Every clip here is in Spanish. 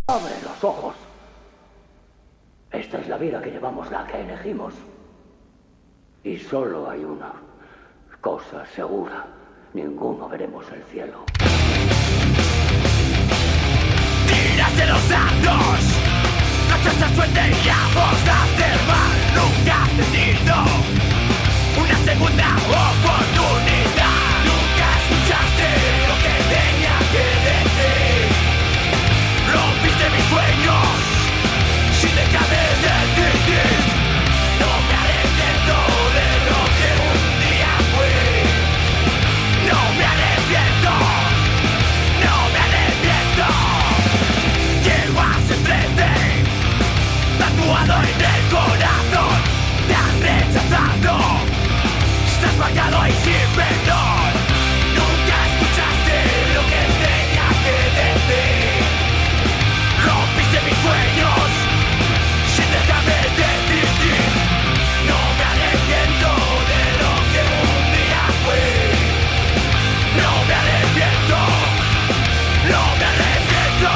Abre los ojos. Esta es la vida que llevamos, la que elegimos. Y solo hay una cosa segura. Ninguno veremos el cielo. ¡Tírate los dardos! ¡Nuestra suerte y ambos hacer mal! ¡Nunca has tenido una segunda oportunidad! ¡Nunca escuchaste lo que tenía que decir! ¡Rompiste mis sueños sin dejar de decidir! ¡No me arrepiento de lo que un día fui! ¡No me arrepiento! ¡No me arrepiento! Llevas enfrente, tatuado en el corazón, te han rechazado, estás marcado y sin perdón. Nunca escuchaste lo que tenía que decir. Rompiste mis sueños sin dejarme decidir. No me arrepiento de lo que un día fui. No me arrepiento, no me arrepiento.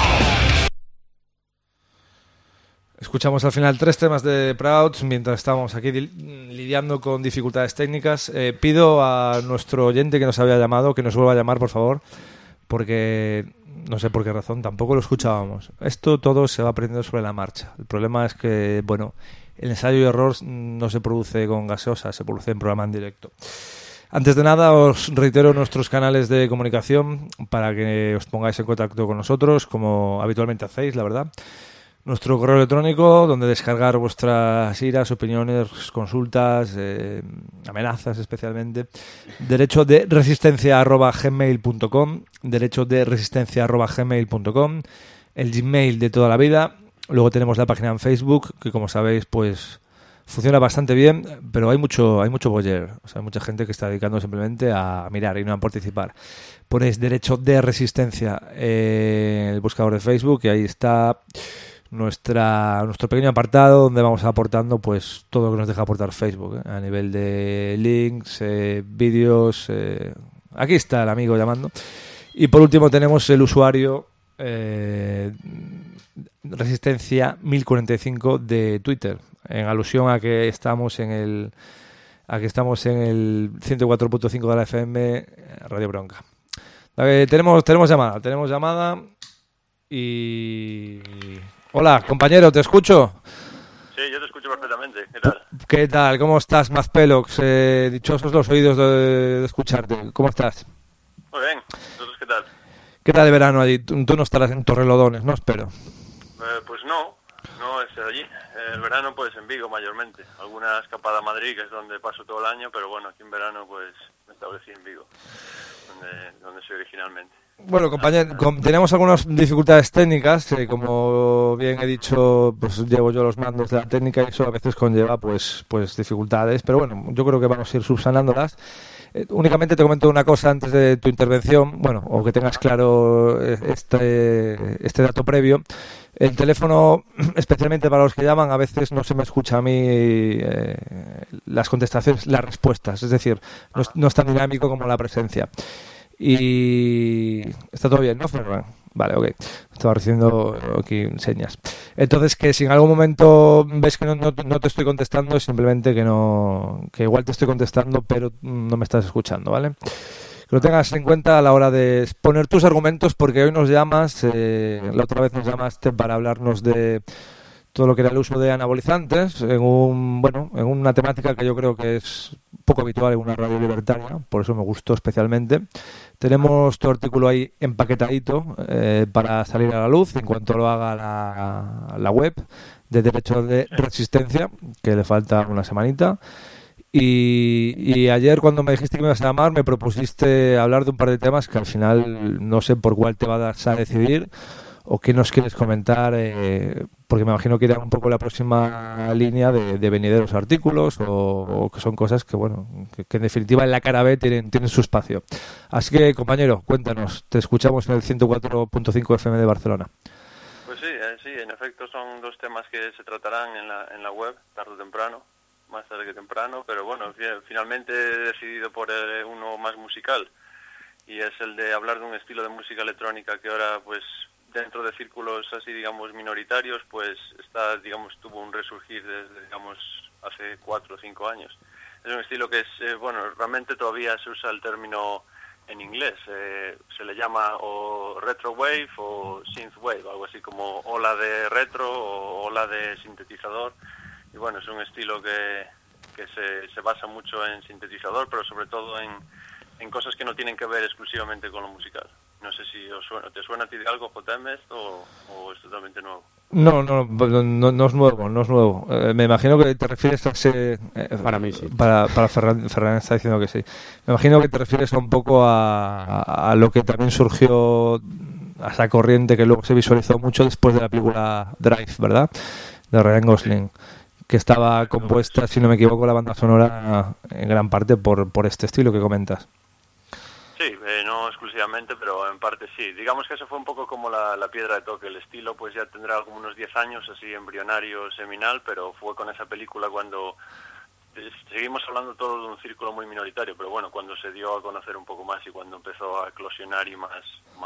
Escuchamos al final 3 temas de Prouds mientras estamos aquí lidiando con dificultades técnicas. Pido a nuestro oyente que nos había llamado que nos vuelva a llamar, por favor, porque no sé por qué razón tampoco lo escuchábamos. Esto todo se va aprendiendo sobre la marcha. El problema es que, bueno, el ensayo y error no se produce con gaseosa, se produce en programa en directo. Antes de nada, os reitero nuestros canales de comunicación para que os pongáis en contacto con nosotros, como habitualmente hacéis, la verdad. Nuestro correo electrónico, donde descargar vuestras iras, opiniones, consultas, amenazas especialmente. Derecho de resistencia@gmail.com, derecho de resistencia@gmail.com, el Gmail de toda la vida. Luego tenemos la página en Facebook, que como sabéis, pues funciona bastante bien, pero hay mucho boller. O sea, hay mucha gente que está dedicando simplemente a mirar y no a participar. Ponéis Derecho de Resistencia en el buscador de Facebook y ahí está nuestro pequeño apartado donde vamos aportando pues todo lo que nos deja aportar Facebook, a nivel de links, vídeos. Aquí está el amigo llamando. Y por último tenemos el usuario Resistencia 1045 de Twitter, en alusión a que estamos en el 104.5 de la FM Radio Bronca. Tenemos llamada y... Hola, compañero, ¿te escucho? Sí, yo te escucho perfectamente. ¿Qué tal? ¿Qué tal? ¿Cómo estás, Mazpelox? Dichosos los oídos de escucharte. ¿Cómo estás? Muy bien. ¿Vosotros qué tal? ¿Qué tal el verano allí? Tú no estarás en Torrelodones, ¿no? Espero. Pues no es allí. El verano pues en Vigo mayormente. Alguna escapada a Madrid, que es donde paso todo el año, pero bueno, aquí en verano pues me establecí en Vigo, donde soy originalmente. Bueno, compañero, tenemos algunas dificultades técnicas, como bien he dicho, pues llevo yo los mandos de la técnica y eso a veces conlleva pues dificultades, pero bueno, yo creo que vamos a ir subsanándolas. Únicamente te comento una cosa antes de tu intervención, bueno, o que tengas claro este dato previo. El teléfono, especialmente para los que llaman, a veces no se me escucha a mí las contestaciones, las respuestas, es decir, no es tan dinámico como la presencia. Y está todo bien, ¿no, Ferran? Vale, ok. Estaba recibiendo aquí señas. Entonces, que si en algún momento ves que no te estoy contestando, es simplemente que igual te estoy contestando, pero no me estás escuchando, ¿vale? Que lo tengas en cuenta a la hora de exponer tus argumentos, porque hoy nos llamas, la otra vez nos llamaste para hablarnos de todo lo que era el uso de anabolizantes en una temática que yo creo que es poco habitual en una radio libertaria, por eso me gustó especialmente. Tenemos tu artículo ahí empaquetadito para salir a la luz en cuanto lo haga la web de Derecho de Resistencia, que le falta una semanita. Y ayer cuando me dijiste que me ibas a llamar me propusiste hablar de un par de temas que al final no sé por cuál te vas a decidir o qué nos quieres comentar, porque me imagino que irá un poco la próxima línea de venideros artículos o que son cosas que, bueno, que en definitiva en la cara B tienen su espacio. Así que, compañero, cuéntanos, te escuchamos en el 104.5 FM de Barcelona. Pues sí, en efecto son dos temas que se tratarán en la web, tarde o temprano, más tarde que temprano, pero bueno, finalmente he decidido por uno más musical, y es el de hablar de un estilo de música electrónica que ahora pues dentro de círculos así, digamos, minoritarios, pues está, digamos, tuvo un resurgir desde, digamos, hace 4 o 5 años. Es un estilo que es, bueno, realmente todavía se usa el término en inglés, se le llama o retro wave o synth wave, algo así como ola de retro o ola de sintetizador. Y bueno, es un estilo que se basa mucho en sintetizador, pero sobre todo en cosas que no tienen que ver exclusivamente con lo musical. No sé si ¿te suena a ti de algo, JM, esto o es totalmente nuevo? No es nuevo. Me imagino que te refieres a ese... para mí sí. Para Ferran está diciendo que sí. Me imagino que te refieres a un poco a lo que también surgió, a esa corriente que luego se visualizó mucho después de la película Drive, ¿verdad? De Ryan Gosling, que estaba compuesta, si no me equivoco, la banda sonora en gran parte por este estilo que comentas. Sí, no exclusivamente, pero en parte sí. Digamos que eso fue un poco como la piedra de toque. El estilo pues ya tendrá como unos 10 años, así embrionario, seminal, pero fue con esa película cuando... Seguimos hablando todo de un círculo muy minoritario, pero bueno, cuando se dio a conocer un poco más y cuando empezó a eclosionar y más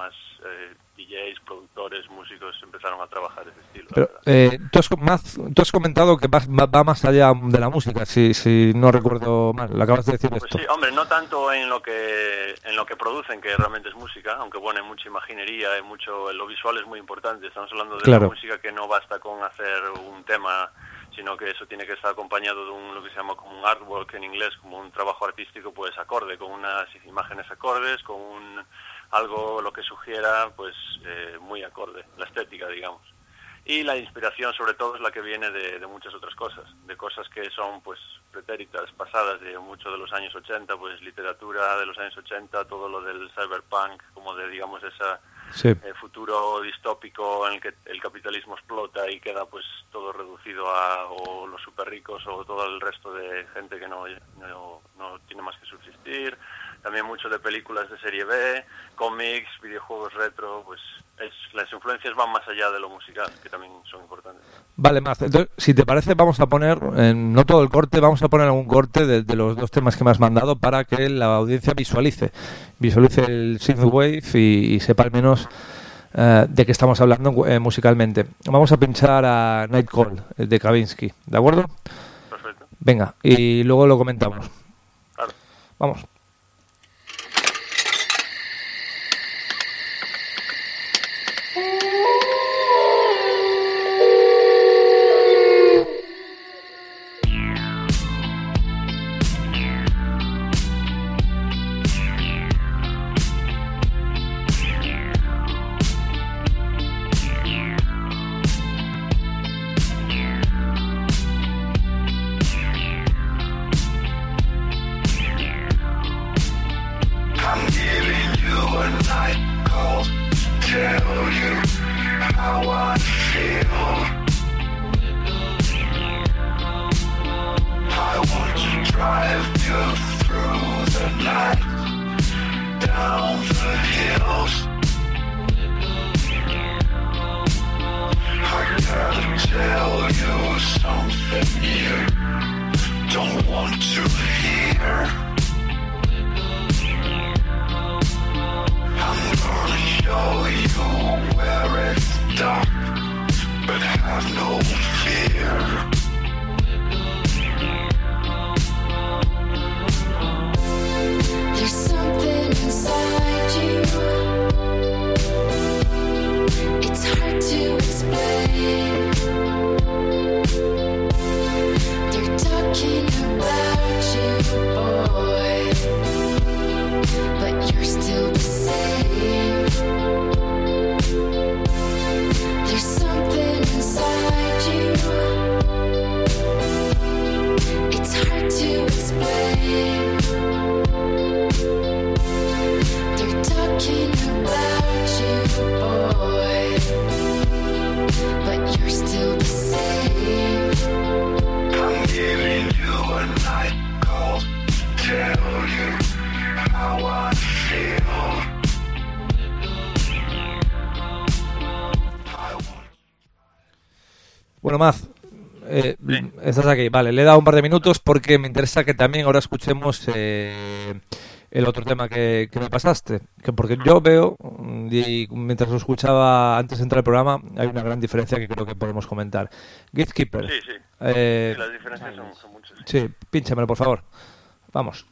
DJs, productores, músicos empezaron a trabajar ese estilo. Pero tú has comentado que va más allá de la música, si no recuerdo mal, lo acabas de decir pues esto. Sí, hombre, no tanto en lo que producen, que realmente es música, aunque bueno, hay mucha imaginería, hay mucho, lo visual es muy importante. Estamos hablando de una música que no basta con hacer un tema, sino que eso tiene que estar acompañado de lo que se llama como un artwork en inglés, como un trabajo artístico pues acorde, con unas imágenes acordes, con algo lo que sugiera pues muy acorde, la estética, digamos. Y la inspiración sobre todo es la que viene de muchas otras cosas, de cosas que son pues pretéritas, pasadas de mucho de los años 80, pues literatura de los años 80, todo lo del cyberpunk, como de digamos esa futuro distópico en el que el capitalismo explota y queda pues todo reducido a o los super ricos o todo el resto de gente que no tiene más que subsistir. También mucho de películas de serie B, cómics, videojuegos retro, pues las influencias van más allá de lo musical, que también son importantes. Vale, Maz, entonces, si te parece, vamos a poner, no todo el corte, vamos a poner algún corte de los dos temas que me has mandado para que la audiencia visualice el synthwave y sepa al menos de qué estamos hablando musicalmente. Vamos a pinchar a Night Call de Kavinsky, ¿de acuerdo? Perfecto. Venga, y luego lo comentamos. Claro. Vamos. Bueno, Maz, estás aquí. Vale, le he dado un par de minutos porque me interesa que también ahora escuchemos el otro tema que me pasaste, que porque yo veo, y mientras lo escuchaba antes de entrar al programa, hay una gran diferencia que creo que podemos comentar. Gatekeeper. Sí, sí. Las diferencias son muchas. Sí, pínchamelo, por favor. Vamos.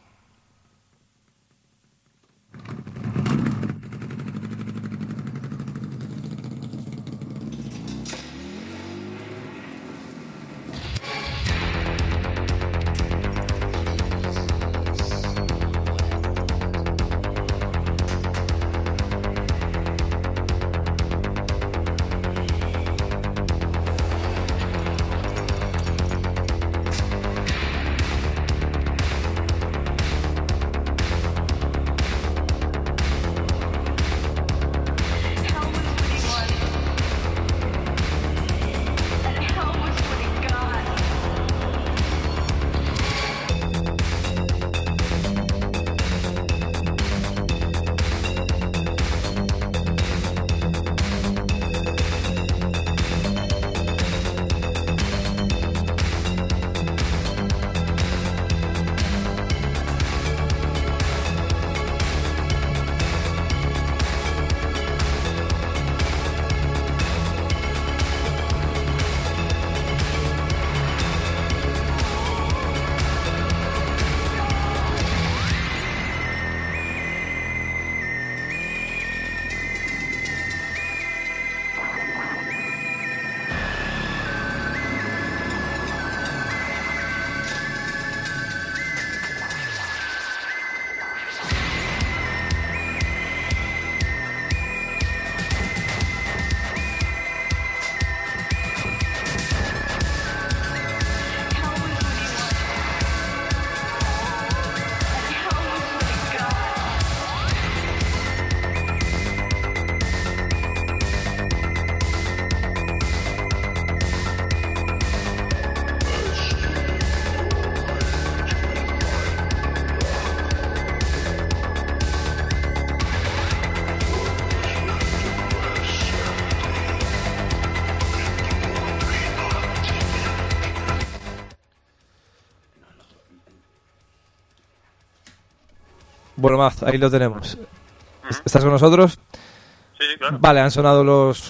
Bueno, Maz, ahí lo tenemos. ¿Estás con nosotros? Sí, claro. Vale, han sonado los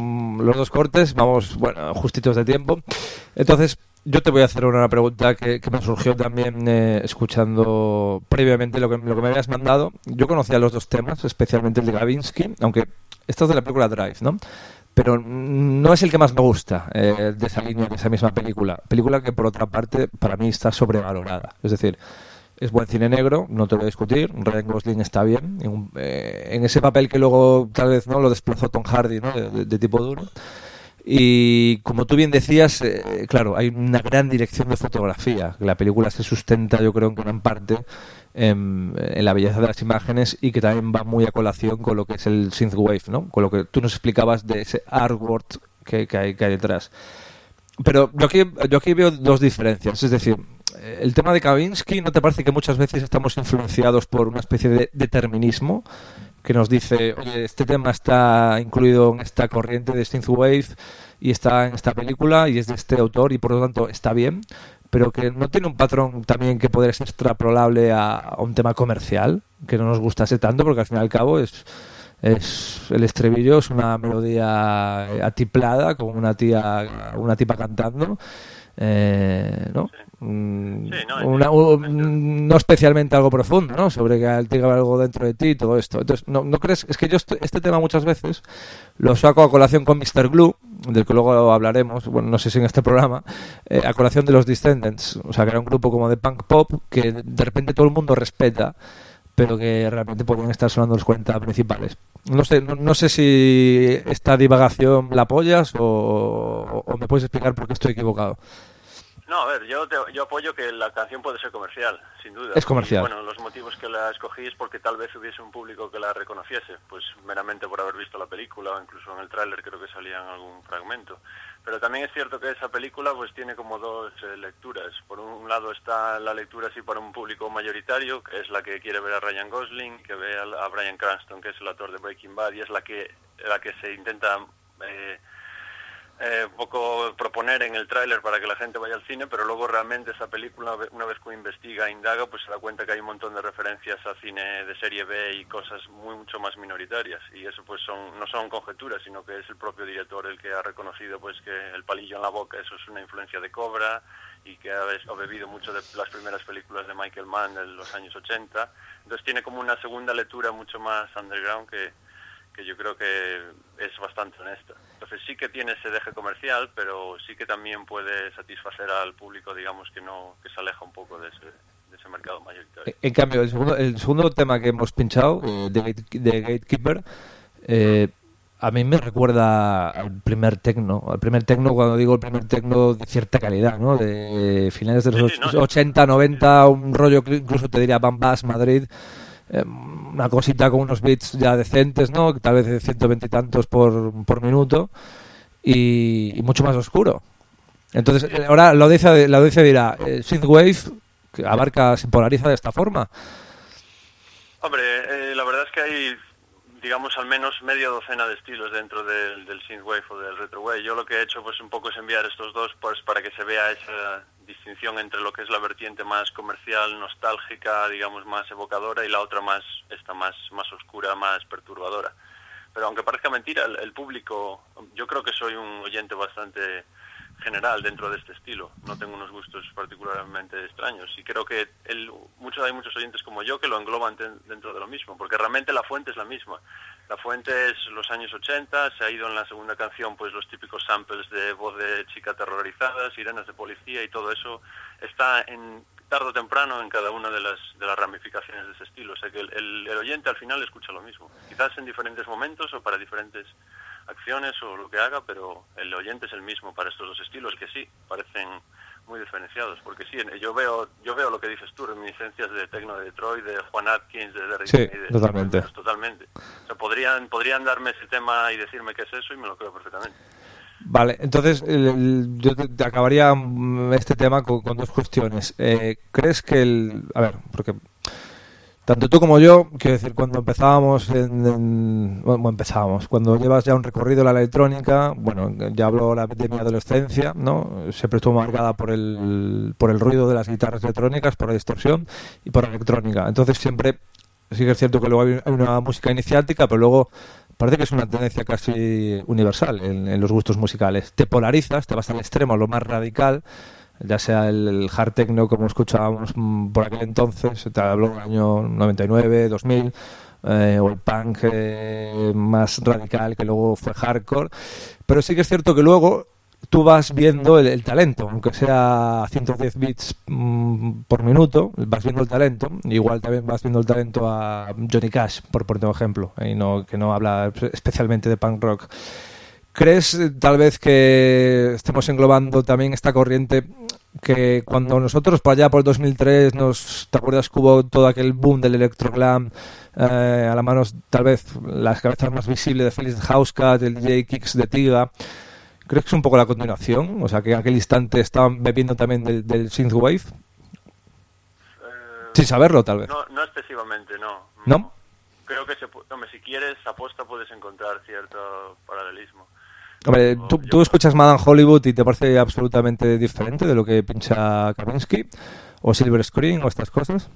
dos cortes, vamos, bueno, justitos de tiempo. Entonces, yo te voy a hacer una pregunta que me surgió también escuchando previamente lo que me habías mandado. Yo conocía los dos temas, especialmente el de Gavinsky, aunque esto es de la película Drive, ¿no? Pero no es el que más me gusta de esa línea, de esa misma película. Película que, por otra parte, para mí está sobrevalorada. Es decir, es buen cine negro, no te lo voy a discutir. Ryan Gosling está bien en ese papel que luego tal vez no lo desplazó Tom Hardy, ¿no? de tipo duro. Y como tú bien decías, claro, hay una gran dirección de fotografía. La película se sustenta, yo creo, en gran parte en la belleza de las imágenes, y que también va muy a colación con lo que es el synthwave, ¿no? Con lo que tú nos explicabas de ese artwork que hay detrás. Pero yo aquí veo dos diferencias. Es decir, el tema de Kavinsky, ¿no te parece que muchas veces estamos influenciados por una especie de determinismo que nos dice, oye, este tema está incluido en esta corriente de synthwave y está en esta película y es de este autor y por lo tanto está bien, pero que no tiene un patrón también que podría ser extrapolable a un tema comercial, que no nos gustase tanto, porque al fin y al cabo es el estribillo, es una melodía atiplada con una tipa cantando, ¿no? Sí, No especialmente algo profundo, ¿no? Sobre que tenga algo dentro de ti y todo esto. Entonces, ¿no crees? Es que yo este tema muchas veces lo saco a colación con Mr. Glue, del que luego hablaremos, bueno, no sé si en este programa, a colación de los Descendants. O sea, que era un grupo como de punk pop que de repente todo el mundo respeta, pero que realmente podrían estar sonando los 40 principales. No sé si esta divagación la apoyas o me puedes explicar por qué estoy equivocado. No, a ver, yo apoyo que la canción puede ser comercial, sin duda. Es comercial. Y, bueno, los motivos que la escogí es porque tal vez hubiese un público que la reconociese, pues meramente por haber visto la película, o incluso en el tráiler creo que salía en algún fragmento. Pero también es cierto que esa película pues tiene como dos lecturas. Por un lado está la lectura así para un público mayoritario, que es la que quiere ver a Ryan Gosling, que ve a Bryan Cranston, que es el actor de Breaking Bad, y es la que se intenta un poco proponer en el tráiler para que la gente vaya al cine, pero luego realmente esa película, una vez que investiga, indaga, pues se da cuenta que hay un montón de referencias a cine de serie B y cosas mucho más minoritarias, y eso pues no son conjeturas, sino que es el propio director el que ha reconocido pues que el palillo en la boca, eso es una influencia de Cobra, y que ha bebido mucho de las primeras películas de Michael Mann de los años 80, entonces tiene como una segunda lectura mucho más underground que yo creo que es bastante honesta. Entonces sí que tiene ese deje comercial, pero sí que también puede satisfacer al público, digamos, que se aleja un poco de ese mercado mayoritario. En cambio, el segundo tema que hemos pinchado, de Gatekeeper, a mí me recuerda al primer techno. Al primer techno, cuando digo el primer techno de cierta calidad, ¿no? De finales de los 80, 90, un rollo que incluso te diría Bam Bass, Madrid, una cosita con unos beats ya decentes, ¿no? Tal vez de 120 y tantos por minuto, y mucho más oscuro. Entonces, ahora la audiencia dirá, Synthwave, que abarca, se polariza de esta forma. Hombre, la verdad es que hay, digamos, al menos media docena de estilos dentro del synthwave o del retrowave. Yo lo que he hecho pues un poco es enviar estos dos pues para que se vea esa distinción entre lo que es la vertiente más comercial, nostálgica, digamos, más evocadora, y la otra más oscura, más perturbadora. Pero aunque parezca mentira, el público, yo creo que soy un oyente bastante general dentro de este estilo. No tengo unos gustos particularmente extraños, y creo que hay muchos oyentes como yo que lo engloban dentro de lo mismo, porque realmente la fuente es la misma. La fuente es los años 80, se ha ido en la segunda canción pues los típicos samples de voz de chica terrorizada, sirenas de policía, y todo eso está en tarde o temprano en cada una de las ramificaciones de ese estilo. O sea que el oyente al final escucha lo mismo, quizás en diferentes momentos o para diferentes acciones o lo que haga, pero el oyente es el mismo para estos dos estilos, que sí parecen muy diferenciados, porque sí, yo veo lo que dices tú, reminiscencias de techno de Detroit, de Juan Atkins, de Derrick Sí, May, totalmente. Totalmente. O sea, podrían darme ese tema y decirme qué es eso, y me lo creo perfectamente. Vale, entonces yo te acabaría este tema con dos cuestiones. ¿Crees que a ver, porque tanto tú como yo, quiero decir, cuando empezábamos cuando llevas ya un recorrido en la electrónica, bueno, ya hablo de mi adolescencia, ¿no? Siempre estuvo marcada por el ruido de las guitarras electrónicas, por la distorsión y por la electrónica. Entonces siempre, sí que es cierto que luego hay una música iniciática, pero luego parece que es una tendencia casi universal en los gustos musicales. Te polarizas, te vas al extremo, a lo más radical, ya sea el hard techno como escuchábamos por aquel entonces, te hablo del año 99, 2000, o el punk más radical que luego fue hardcore, pero sí que es cierto que luego tú vas viendo el talento, aunque sea a 110 bits por minuto, vas viendo el talento. Igual también vas viendo el talento a Johnny Cash, por poner un ejemplo, que no habla especialmente de punk rock. ¿Crees tal vez que estemos englobando también esta corriente que cuando nosotros por allá por el 2003 ¿te acuerdas que hubo todo aquel boom del electroglam, a la mano tal vez las cabezas más visibles de Felix Housecat, el DJ Kix de Tiga? ¿Crees que es un poco la continuación? O sea, que en aquel instante estaban bebiendo también del synthwave. Sin saberlo, tal vez. No excesivamente, no. ¿No? Creo que si quieres aposta puedes encontrar cierto paralelismo. Hombre, ¿tú escuchas Madame Hollywood y te parece absolutamente diferente de lo que pincha Kavinsky o Silver Screen o estas cosas?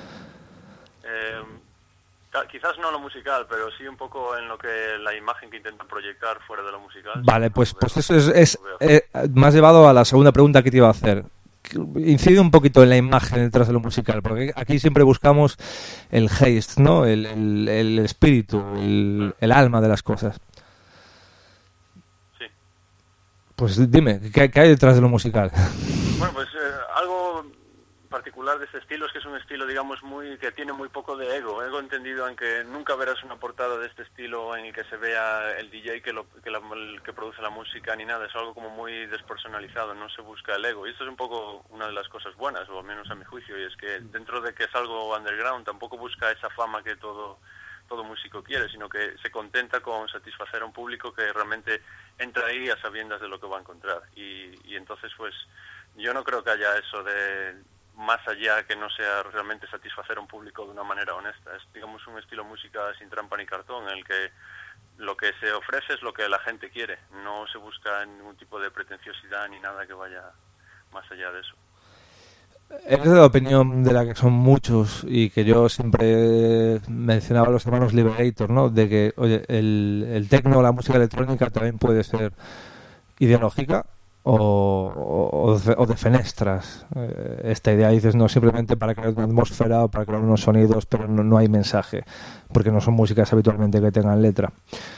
Quizás no lo musical, pero sí un poco en lo que la imagen que intentan proyectar fuera de lo musical. Vale, pues eso es más llevado a la segunda pregunta que te iba a hacer. Incide un poquito en la imagen detrás de lo musical, porque aquí siempre buscamos el haste, ¿no? El espíritu, el alma de las cosas. Sí. Pues dime, ¿qué hay detrás de lo musical? Bueno, pues algo particular de este estilo es que es un estilo, digamos, que tiene muy poco de ego entendido en que nunca verás una portada de este estilo en el que se vea el DJ que produce la música ni nada. Es algo como muy despersonalizado, no se busca el ego, y esto es un poco una de las cosas buenas, o al menos a mi juicio, y es que dentro de que es algo underground tampoco busca esa fama que todo músico quiere, sino que se contenta con satisfacer a un público que realmente entra ahí a sabiendas de lo que va a encontrar, y entonces pues yo no creo que haya eso de más allá que no sea realmente satisfacer a un público de una manera honesta. Es, digamos, un estilo de música sin trampa ni cartón, en el que lo que se ofrece es lo que la gente quiere, no se busca ningún tipo de pretenciosidad ni nada que vaya más allá de eso. Eres de la opinión de la que son muchos y que yo siempre mencionaba a los hermanos Liberator, ¿no? De que, oye, el techno, la música electrónica también puede ser ideológica o de fenestras. Esta idea, dices, no simplemente para crear una atmósfera o para crear unos sonidos, pero no hay mensaje, porque no son músicas habitualmente que tengan letra.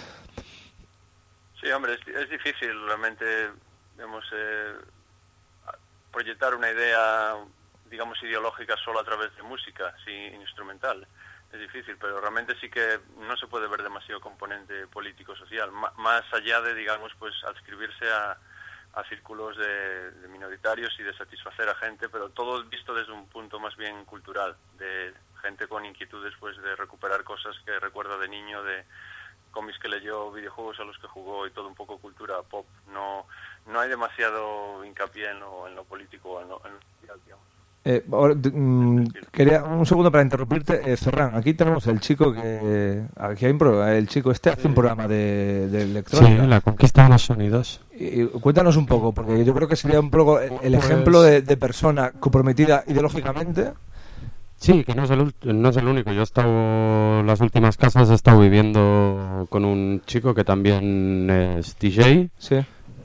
Sí, hombre, es difícil realmente, digamos, proyectar una idea, digamos, ideológica solo a través de música, sí, instrumental. Es difícil, pero realmente sí que no se puede ver demasiado componente político-social, más allá de, digamos, pues adscribirse a círculos de minoritarios y de satisfacer a gente, pero todo visto desde un punto más bien cultural, de gente con inquietudes pues de recuperar cosas que recuerda de niño, de cómics que leyó, videojuegos a los que jugó y todo un poco cultura pop. No hay demasiado hincapié en lo político o en lo social, digamos. Quería un segundo para interrumpirte. Ferran, aquí tenemos el chico que aquí hay el chico hace un programa de electrónica. Sí, la conquista de los sonidos. Y cuéntanos un poco, porque yo creo que sería un poco el ejemplo de persona comprometida ideológicamente. Sí, que no es el único. Yo he estado, las últimas casas he estado viviendo con un chico que también es DJ. Sí.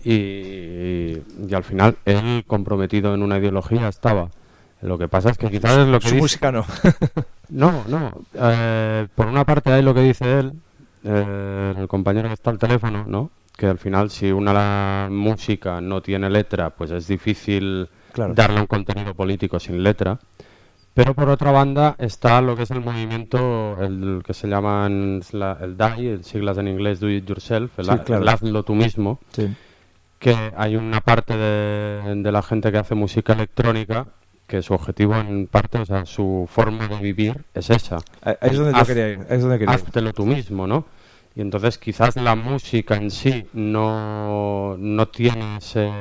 Y al final él comprometido en una ideología estaba. Lo que pasa es que quizás es lo que su música no. No. Por una parte hay lo que dice él, el compañero que está al teléfono, ¿no? Que al final si la música no tiene letra, pues es difícil darle un contenido político sin letra. Pero por otra banda está lo que es el movimiento, el que se llaman el DAI, el siglas en inglés Do It Yourself, el hazlo tú mismo. Sí. Que hay una parte de la gente que hace música electrónica que su objetivo en parte, o sea, su forma de vivir es esa. Es donde yo quería ir. Háztelo tú mismo, ¿no? Y entonces quizás la música en sí no tiene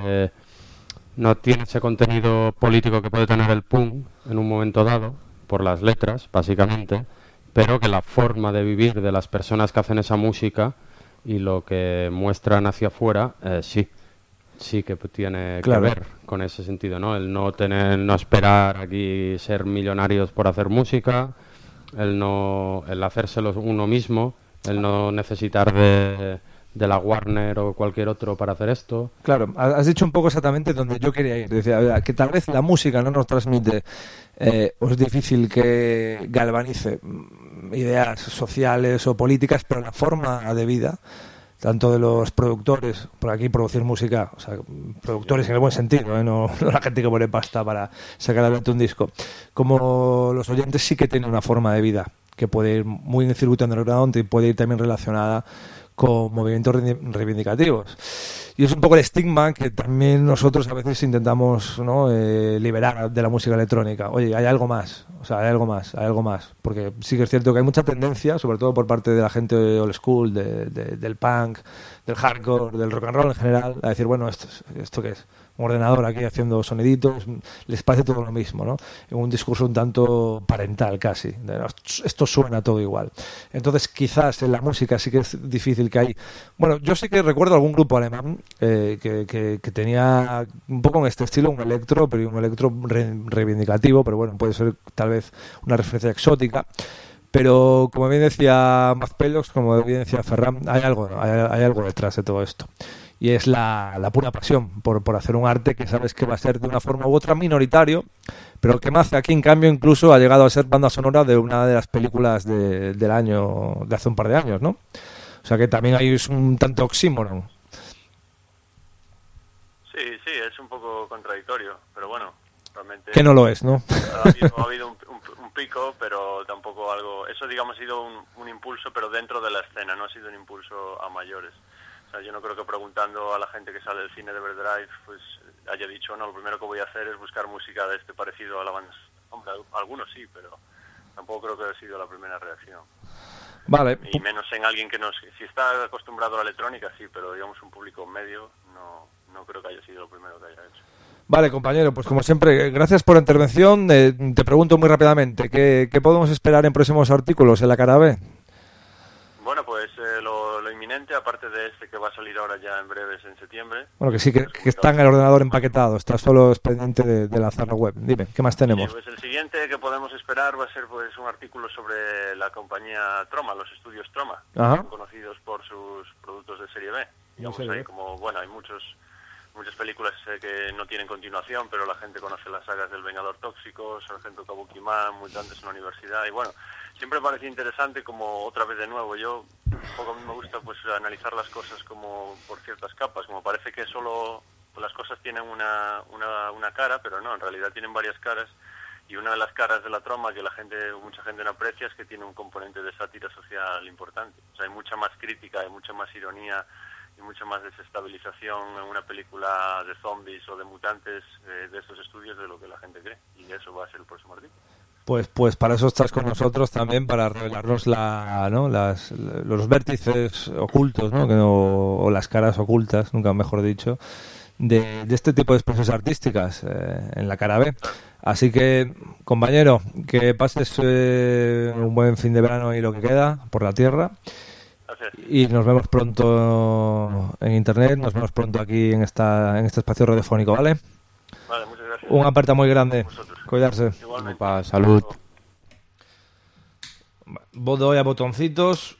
ese contenido político que puede tener el punk en un momento dado, por las letras, básicamente, pero que la forma de vivir de las personas que hacen esa música y lo que muestran hacia afuera, sí que tiene que ver con ese sentido, ¿no? El no esperar aquí ser millonarios por hacer música, el hacérselo uno mismo, el no necesitar de la Warner o cualquier otro para hacer esto. Claro, has dicho un poco exactamente donde yo quería ir. Decía, que tal vez la música no nos transmite, o es difícil que galvanice ideas sociales o políticas, pero la forma de vida tanto de los productores, por aquí producir música, o sea, productores en el buen sentido, no la gente que pone pasta para sacar adelante un disco, como los oyentes sí que tienen una forma de vida que puede ir muy en el circuito underground y puede ir también relacionada con movimientos reivindicativos. Y es un poco el estigma que también nosotros a veces intentamos, ¿no?, liberar de la música electrónica. Oye, hay algo más, hay algo más. Porque sí que es cierto que hay mucha tendencia, sobre todo por parte de la gente old school, del punk, del hardcore, del rock and roll en general, a decir, bueno, ¿esto qué es? Un ordenador aquí haciendo soniditos, les parece todo lo mismo, ¿no? En un discurso un tanto parental casi. Esto suena todo igual. Entonces, quizás en la música sí que es difícil que hay... Bueno, yo sí que recuerdo algún grupo alemán que tenía un poco en este estilo, un electro, pero un electro reivindicativo, pero bueno, puede ser tal vez una referencia exótica. Pero como bien decía Mazpelos, como bien decía Ferran, hay algo detrás de todo esto. Y es la pura pasión por hacer un arte que sabes que va a ser de una forma u otra minoritario, pero que más aquí en cambio incluso ha llegado a ser banda sonora de una de las películas del año, de hace un par de años, ¿no? O sea que también hay un tanto oxímoron. Sí, es un poco contradictorio, pero bueno, realmente... Que no lo es, ¿no? Ha habido un pico, pero tampoco algo... Eso, digamos, ha sido un impulso, pero dentro de la escena, no ha sido un impulso a mayores. O sea, yo no creo que preguntando a la gente que sale del cine de Everdrive, pues haya dicho, no, lo primero que voy a hacer es buscar música de este parecido a la banda. Hombre, algunos sí, pero tampoco creo que haya sido la primera reacción. Vale. Y menos en alguien que si está acostumbrado a la electrónica, sí, pero digamos un público medio, no creo que haya sido lo primero que haya hecho. Vale, compañero, pues como siempre, gracias por la intervención. Te pregunto muy rápidamente, ¿qué podemos esperar en próximos artículos en la cara B? Bueno, pues lo inminente inminente, aparte de este que va a salir ahora ya en breves en septiembre. Bueno, que sí, que está en el ordenador empaquetado, está solo pendiente de lanzarlo web. Dime, ¿qué más tenemos? Sí, pues el siguiente que podemos esperar va a ser pues un artículo sobre la compañía Troma, los estudios Troma, Ajá. conocidos por sus productos de serie B. Digamos, serie B. hay como, bueno, hay muchas películas que no tienen continuación, pero la gente conoce las sagas del Vengador Tóxico, Sargento Kabuki-man, Mutantes en la Universidad, y bueno, siempre me parece interesante como otra vez de nuevo, yo un poco a mí me gusta pues analizar las cosas como por ciertas capas, como parece que solo las cosas tienen una cara, pero no, en realidad tienen varias caras, y una de las caras de la Troma que mucha gente no aprecia es que tiene un componente de sátira social importante, o sea, hay mucha más crítica, hay mucha más ironía y mucha más desestabilización en una película de zombies o de mutantes de estos estudios de lo que la gente cree, y eso va a ser el próximo artículo. Pues para eso estás con nosotros también, para revelarnos los vértices ocultos, ¿no? O las caras ocultas, nunca mejor dicho, de este tipo de expresiones artísticas en la cara B. Así que, compañero, que pases un buen fin de verano y lo que queda por la tierra. Y nos vemos pronto en internet, nos vemos pronto aquí en este espacio radiofónico, ¿vale? Vale, muchas gracias. Un aperta muy grande. Cuidarse. Igualmente. Salud. Doy a botoncitos.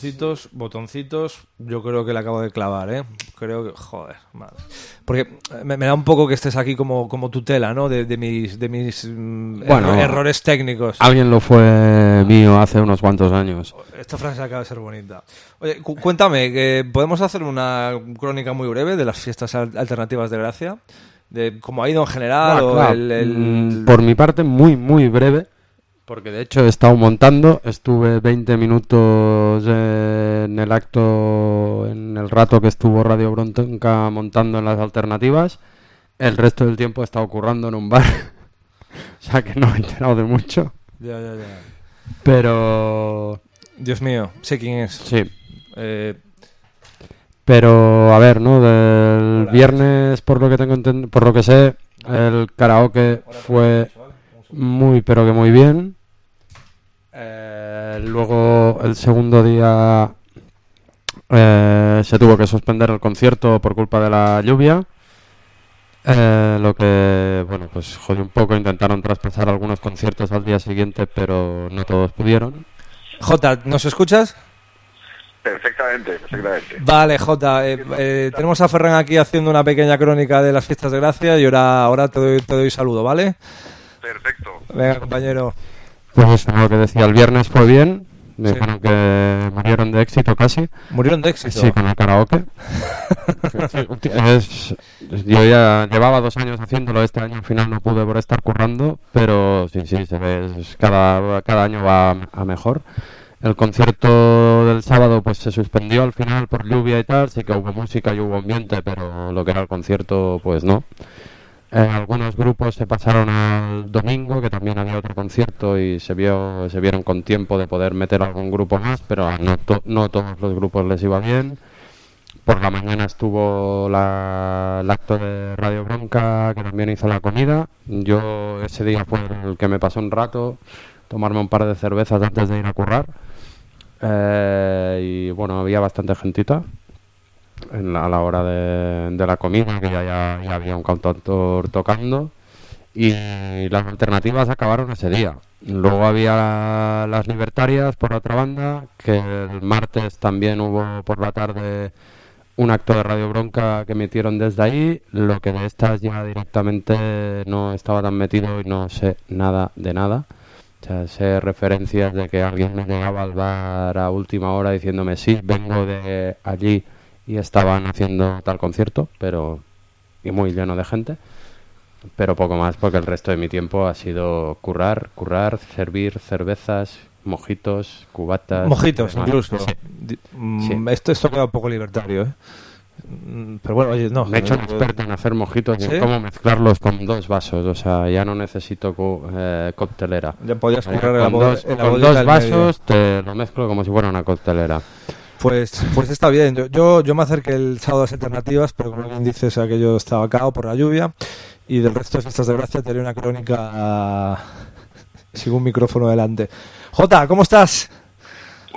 Yo creo que le acabo de clavar, ¿eh? Creo que... Joder, madre. Porque me da un poco que estés aquí como tutela, ¿no? De mis errores técnicos. Alguien lo fue mío hace unos cuantos años. Esta frase acaba de ser bonita. Oye, cuéntame, ¿podemos hacer una crónica muy breve de las fiestas alternativas de Gracia? De cómo ha ido en general. Claro. Por mi parte, muy, muy breve. Porque de hecho he estado montando, estuve 20 minutos en el acto, en el rato que estuvo Radio Bronca montando en las alternativas. El resto del tiempo he estado currando en un bar, o sea que no me he enterado de mucho. Ya. Pero... Dios mío, sé quién es. Sí. Pero, a ver, ¿no? Del viernes, por lo que tengo por lo que sé, el karaoke fue... muy, pero que muy bien. Luego, el segundo día se tuvo que suspender el concierto por culpa de la lluvia. Lo que, bueno, pues jodió un poco. Intentaron traspasar algunos conciertos al día siguiente, pero no todos pudieron. Jota, ¿nos escuchas? Perfectamente. Vale, Jota, tenemos a Ferran aquí haciendo una pequeña crónica de las fiestas de Gracia y ahora te doy saludo, ¿vale? Perfecto. Venga, compañero. Pues eso, lo que decía, el viernes fue bien. Me dijeron que murieron de éxito casi. ¿Murieron de éxito? Sí, con el karaoke. Yo ya llevaba 2 años haciéndolo, este año al final no pude por estar currando, pero sí, se ve, cada año va a mejor. El concierto del sábado pues se suspendió al final por lluvia y tal, sí que hubo música y hubo ambiente, pero lo que era el concierto pues no. Algunos grupos se pasaron al domingo, que también había otro concierto y se vieron con tiempo de poder meter algún grupo más, pero no todos los grupos les iba bien. Por la mañana estuvo el acto de Radio Bronca, que también hizo la comida. Yo ese día fue el que me pasó un rato, tomarme un par de cervezas antes de ir a currar. Y bueno, había bastante gentita a la hora de la comida, que ya había un cantautor tocando, y las alternativas acabaron ese día. Luego había las libertarias por otra banda, que el martes también hubo por la tarde un acto de Radio Bronca que emitieron desde ahí. Lo que de estas ya directamente no estaba tan metido y no sé nada de nada. O sea, sé referencias de que alguien me llegaba al bar a última hora diciéndome sí, vengo de allí y estaban haciendo tal concierto, y muy lleno de gente, pero poco más, porque el resto de mi tiempo ha sido currar, servir cervezas, mojitos, cubatas... Mojitos, demás. incluso. Sí. Esto queda un poco libertario, ¿eh? Pero bueno, oye, no. Me he hecho un experto en hacer mojitos y ¿Sí? en cómo mezclarlos con 2 vasos, o sea, ya no necesito coctelera. Ya podías currar con dos vasos te lo mezclo como si fuera una coctelera. Pues está bien. Yo me acerqué el sábado a las alternativas, pero como bien dices, aquello estaba cao por la lluvia. Y del resto de fiestas de Gracia te haré una crónica sin un micrófono delante. Jota, ¿cómo estás? Muy bien, ¿cómo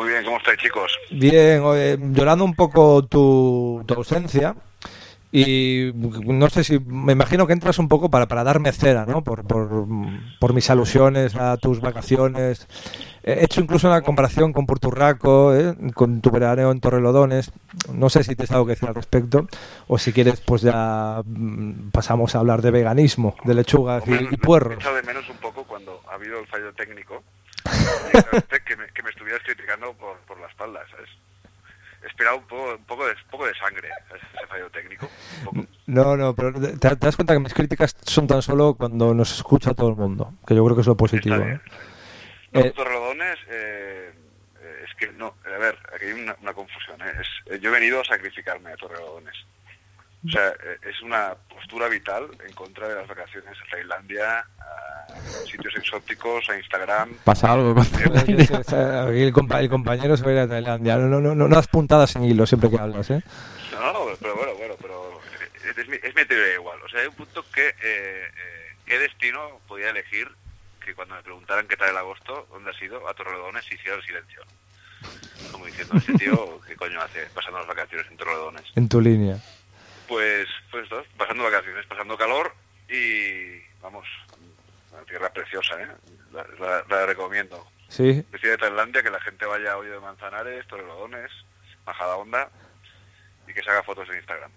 estáis, chicos? Bien, llorando un poco tu ausencia. Y no sé si, me imagino que entras un poco para darme cera, ¿no? Por mis alusiones a tus vacaciones. He hecho incluso una comparación con Puerto Urraco, con tu veraneo en Torrelodones. No sé si tienes algo que decir al respecto, o si quieres, pues ya pasamos a hablar de veganismo, de lechugas y puerros. He echado de menos un poco cuando ha habido el fallo técnico, que me estuvieras criticando por la espalda, ¿sabes? He esperado un poco de sangre, ese fallo técnico. No, pero te das cuenta que mis críticas son tan solo cuando nos escucha todo el mundo, que yo creo que es lo positivo. Está bien. Los Torrelodones, es que no, a ver, aquí hay una confusión. Yo he venido a sacrificarme a Torrelodones. O sea, es una postura vital en contra de las vacaciones a Tailandia, a sitios exóticos, a Instagram. ¿Pasa algo con Tailandia? Aquí el compañero se va a ir a Tailandia. No das puntadas en hilo siempre que hablas, ¿eh? No, pero bueno, es mi teoría igual. O sea, hay un punto que qué destino podía elegir que cuando me preguntaran qué tal el agosto, dónde ha sido, a Torrelodones, y hiciera el silencio. Como diciendo, ese tío, ¿qué coño hace pasando las vacaciones en Torrelodones? En tu línea. Pues pasando vacaciones, pasando calor y, vamos, una tierra preciosa, ¿eh? La recomiendo. Sí. Decía de Tailandia, que la gente vaya a Hoyo de Manzanares, Torrelodones, Majadahonda y que se haga fotos en Instagram.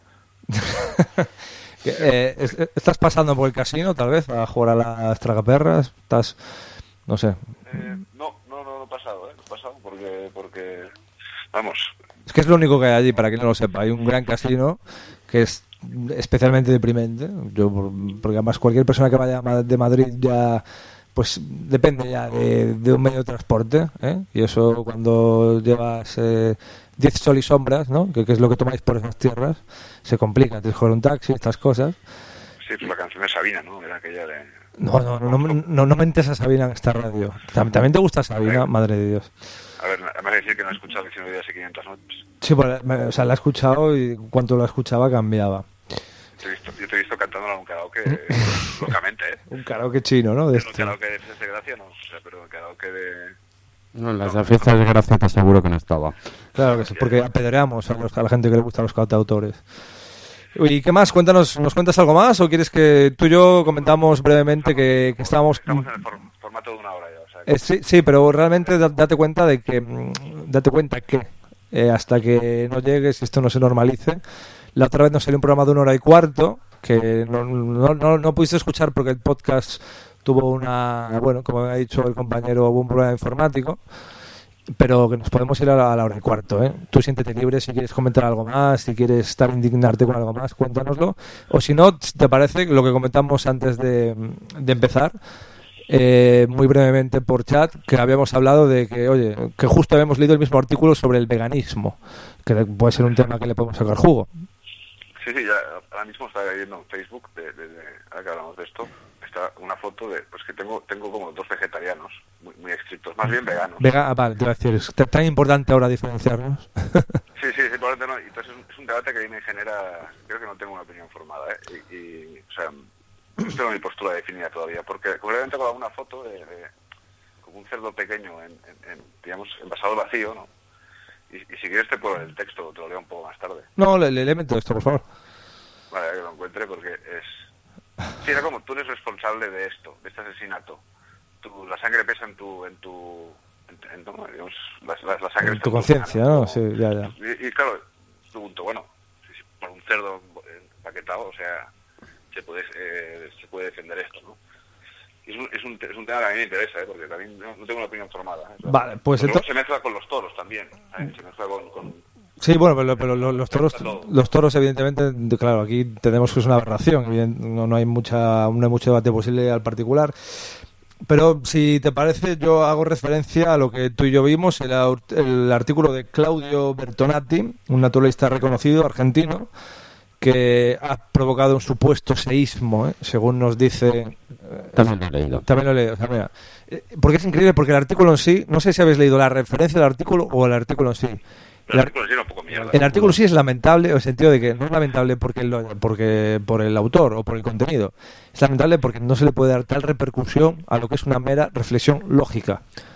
¿Estás pasando por el casino, tal vez, a jugar a las tragaperras? ¿Estás, no sé? No he pasado, No he pasado porque, vamos... Es que es lo único que hay allí, para quien no lo sepa. Hay un gran casino que es especialmente deprimente. Porque además cualquier persona que vaya de Madrid ya... Pues depende ya de un medio de transporte, ¿eh? Y eso cuando llevas 10 sol y sombras, ¿no? Que es lo que tomáis por esas tierras, se complica. Tienes que coger un taxi, estas cosas. Sí, pues la canción de Sabina, ¿no? Era aquella de... No mentes a Sabina en esta radio. ¿También te gusta Sabina? Madre de Dios. A ver, además de decir que no he escuchado Lección de Días y 500 noches. Sí, pues, o sea, la he escuchado y cuanto la escuchaba cambiaba. Yo te he visto cantándola en un karaoke locamente, ¿eh? Un karaoke chino, ¿no? En un karaoke de Fiestas de Gracia, no, o sea, pero un karaoke de... No, en las Fiestas de Gracia te aseguro que no estaba. Claro que sí, porque apedreamos a la gente que le gusta a los cantautores. ¿Y qué más? ¿Nos cuentas algo más o quieres que tú y yo comentamos brevemente que estábamos... Estamos en el formato de una hora ya, o sea... Sí, pero realmente date cuenta que hasta que no llegues y esto no se normalice... La otra vez nos salió un programa de 1 hora y cuarto que no pudiste escuchar porque el podcast tuvo bueno, como ha dicho el compañero, hubo un problema informático, pero que nos podemos ir a la hora y cuarto, ¿eh? Tú siéntete libre si quieres comentar algo más, si quieres indignarte con algo más, cuéntanoslo. O si no, ¿te parece lo que comentamos antes de empezar? Muy brevemente por chat, que habíamos hablado de que justo habíamos leído el mismo artículo sobre el veganismo, que puede ser un tema que le podemos sacar jugo. Sí, ya ahora mismo estaba viendo en Facebook, ahora que hablamos de esto, está una foto de, pues que tengo como 2 vegetarianos, muy estrictos, más bien veganos. Vale, te iba a decir, ¿es tan importante ahora diferenciarnos? Sí, es importante, ¿no? Y entonces es un debate que a mí me genera, creo que no tengo una opinión formada, ¿eh? O sea, no tengo mi postura definida todavía, porque probablemente con una foto de como un cerdo pequeño digamos, envasado vacío, ¿no? Y si quieres te puedo leer el texto, te lo leo un poco más tarde. No, léeme todo esto, por favor. Vale, que lo encuentre porque sí, era como, tú eres responsable de esto, de este asesinato. La sangre pesa digamos, la sangre en tu conciencia, ¿no? Sí, ya. Y claro, pregunto, bueno, si por un cerdo empaquetado, o sea, se puede defender esto, ¿no? Es un tema que a mí me interesa, porque también no tengo una opinión formada. Vale, pues entonces... Se mezcla con los toros también, se mezcla con... Sí, bueno, pero los toros evidentemente, claro, aquí tenemos que es una aberración, no hay mucho debate posible al particular. Pero si te parece, yo hago referencia a lo que tú y yo vimos, el artículo de Claudio Bertonati, un naturalista reconocido argentino, que ha provocado un supuesto seísmo, según nos dice... También lo he leído. O sea, mira, porque es increíble, porque el artículo en sí, no sé si habéis leído la referencia del artículo o el artículo en sí. El artículo sí era un poco mierda. El artículo sí es lamentable, en el sentido de que no es lamentable porque por el autor o por el contenido. Es lamentable porque no se le puede dar tal repercusión a lo que es una mera reflexión lógica.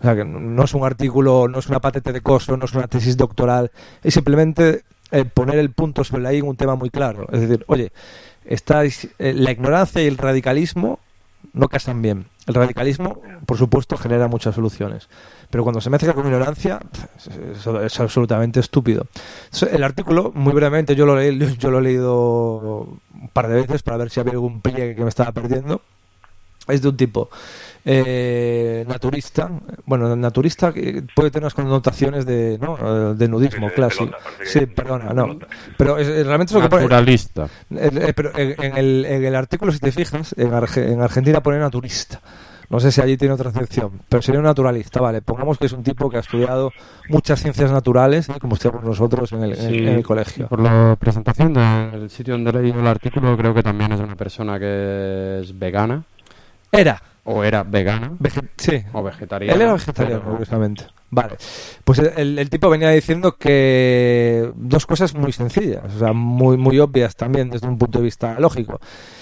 O sea, que no es un artículo, no es una patente de coso, no es una tesis doctoral, es simplemente poner el punto sobre la I en un tema muy claro. Es decir, oye, la ignorancia y el radicalismo no casan bien. El radicalismo, por supuesto, genera muchas soluciones, pero cuando se mezcla con ignorancia es absolutamente estúpido. Entonces, el artículo, muy brevemente, yo lo he leído un par de veces para ver si había algún pliegue que me estaba perdiendo. Es de un tipo naturista. Bueno, naturista que puede tener unas connotaciones de nudismo clásico. Sí, perdona, no. Pero realmente es lo que pone. Naturalista. Pero en el artículo, si te fijas, en Argentina pone naturista. No sé si allí tiene otra acepción, pero sería un naturalista, vale. Pongamos que es un tipo que ha estudiado muchas ciencias naturales, como estudiamos nosotros en el colegio. Por la presentación del sitio donde he leído el artículo, creo que también es una persona que es vegana. Era vegana. Sí. O vegetariana. Él era vegetariano, curiosamente. Vale. Pues el tipo venía diciendo que dos cosas muy sencillas, o sea, muy, muy obvias también desde un punto de vista lógico.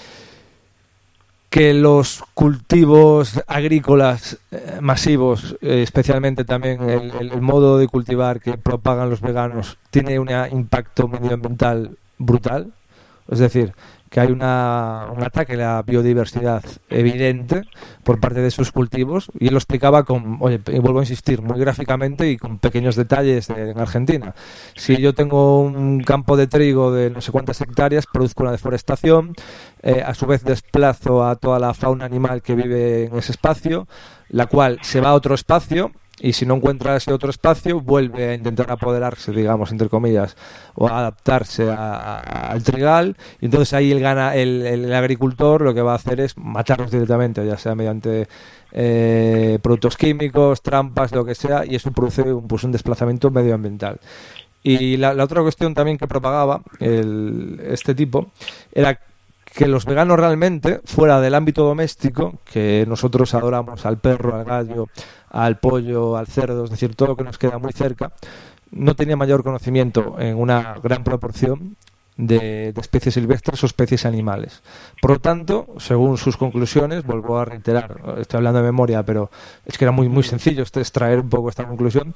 Que los cultivos agrícolas masivos, especialmente también el modo de cultivar que propagan los veganos, tiene un impacto medioambiental brutal. Es decir, que hay un ataque a la biodiversidad evidente por parte de esos cultivos, y él lo explicaba y vuelvo a insistir, muy gráficamente y con pequeños detalles en Argentina. Si yo tengo un campo de trigo de no sé cuántas hectáreas, produzco una deforestación, a su vez desplazo a toda la fauna animal que vive en ese espacio, la cual se va a otro espacio, y si no encuentra ese otro espacio, vuelve a intentar apoderarse, digamos, entre comillas, o a adaptarse al trigal, y entonces ahí el agricultor lo que va a hacer es matarlos directamente, ya sea mediante productos químicos, trampas, lo que sea, y eso produce un desplazamiento medioambiental. Y la otra cuestión también que propagaba este tipo era que los veganos realmente, fuera del ámbito doméstico, que nosotros adoramos al perro, al gallo, al pollo, al cerdo, es decir, todo lo que nos queda muy cerca, no tenía mayor conocimiento en una gran proporción de especies silvestres o especies animales. Por lo tanto, según sus conclusiones, vuelvo a reiterar, estoy hablando de memoria, pero es que era muy, muy sencillo extraer un poco esta conclusión,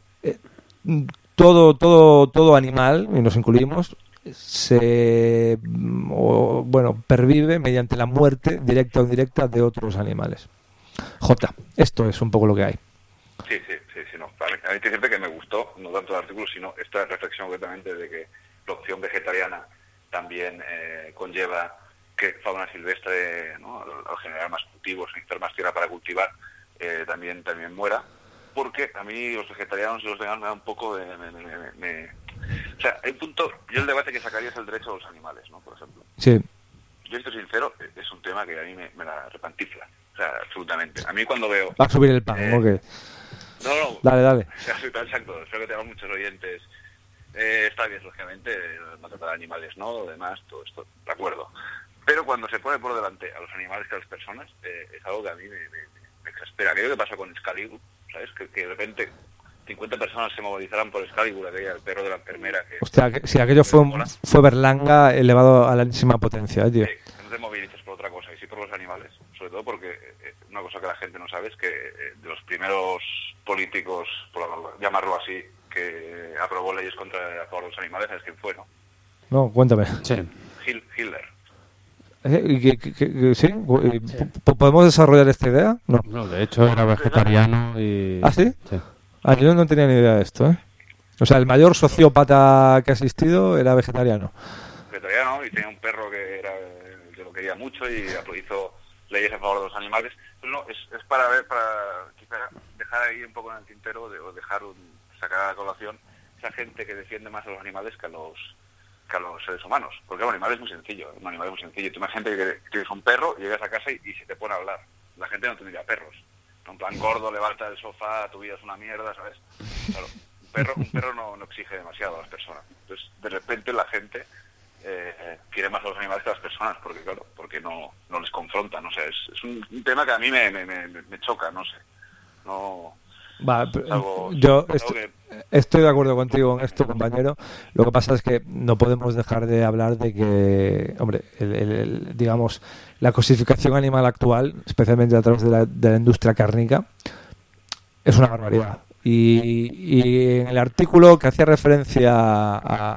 todo animal, y nos incluimos, pervive mediante la muerte directa o indirecta de otros animales. Jota, esto es un poco lo que hay. Sí, no. A mí te decirte que me gustó, no tanto el artículo, sino esta reflexión completamente de que la opción vegetariana también conlleva que fauna silvestre, ¿no?, al generar más cultivos, necesitar más tierra para cultivar, también muera, porque a mí los vegetarianos y los veganos me da un poco de... O sea, hay un punto, yo el debate que sacaría es el derecho de los animales, ¿no?, por ejemplo. Sí. Yo estoy sincero, es un tema que a mí me la repantifla, o sea, absolutamente. A mí cuando veo... Va a subir el pan, ¿o qué? No. Dale. O sea, exacto, espero que tengamos muchos oyentes. Está bien, lógicamente, maltratar animales, ¿no?, demás, todo esto, de acuerdo. Pero cuando se pone por delante a los animales que a las personas, es algo que a mí me exaspera. Aquello que pasa con Excalibur, ¿sabes? Que de repente 50 personas se movilizaran por Excalibur, el perro de la enfermera. Hostia, si aquello fue Berlanga elevado a la enésima potencia, tío. No te movilices por otra cosa, y sí por los animales. Sobre todo porque una cosa que la gente no sabe es que de los primeros políticos, por llamarlo así, que aprobó leyes a favor de los animales, ¿sabes quién fue, no? No, cuéntame. Sí. Hitler. ¿Sí? ¿Podemos desarrollar esta idea? No, de hecho era vegetariano y... ¿Ah, sí? Sí. Yo no tenía ni idea de esto, ¿eh? O sea, el mayor sociópata que ha existido era vegetariano. Vegetariano, y tenía un perro que lo quería mucho y hizo leyes a favor de los animales. Pero no, es para quizá dejar ahí un poco en el tintero, o sacar a la colación esa gente que defiende más a los animales que a los seres humanos. Porque un animal es muy sencillo, Tú imagínate que tienes un perro, llegas a casa y se te pone a hablar. La gente no tendría perros. En plan gordo, levanta del sofá, tu vida es una mierda, ¿sabes? Claro, un perro no exige demasiado a las personas. Entonces, de repente la gente quiere más a los animales que a las personas, porque no les confrontan. O sea, es un tema que a mí me choca, no sé. Yo estoy de acuerdo contigo en esto, compañero. Lo que pasa es que no podemos dejar de hablar de que, hombre, digamos, la cosificación animal actual, especialmente a través de la industria cárnica, es una barbaridad. Y en el artículo que hacía referencia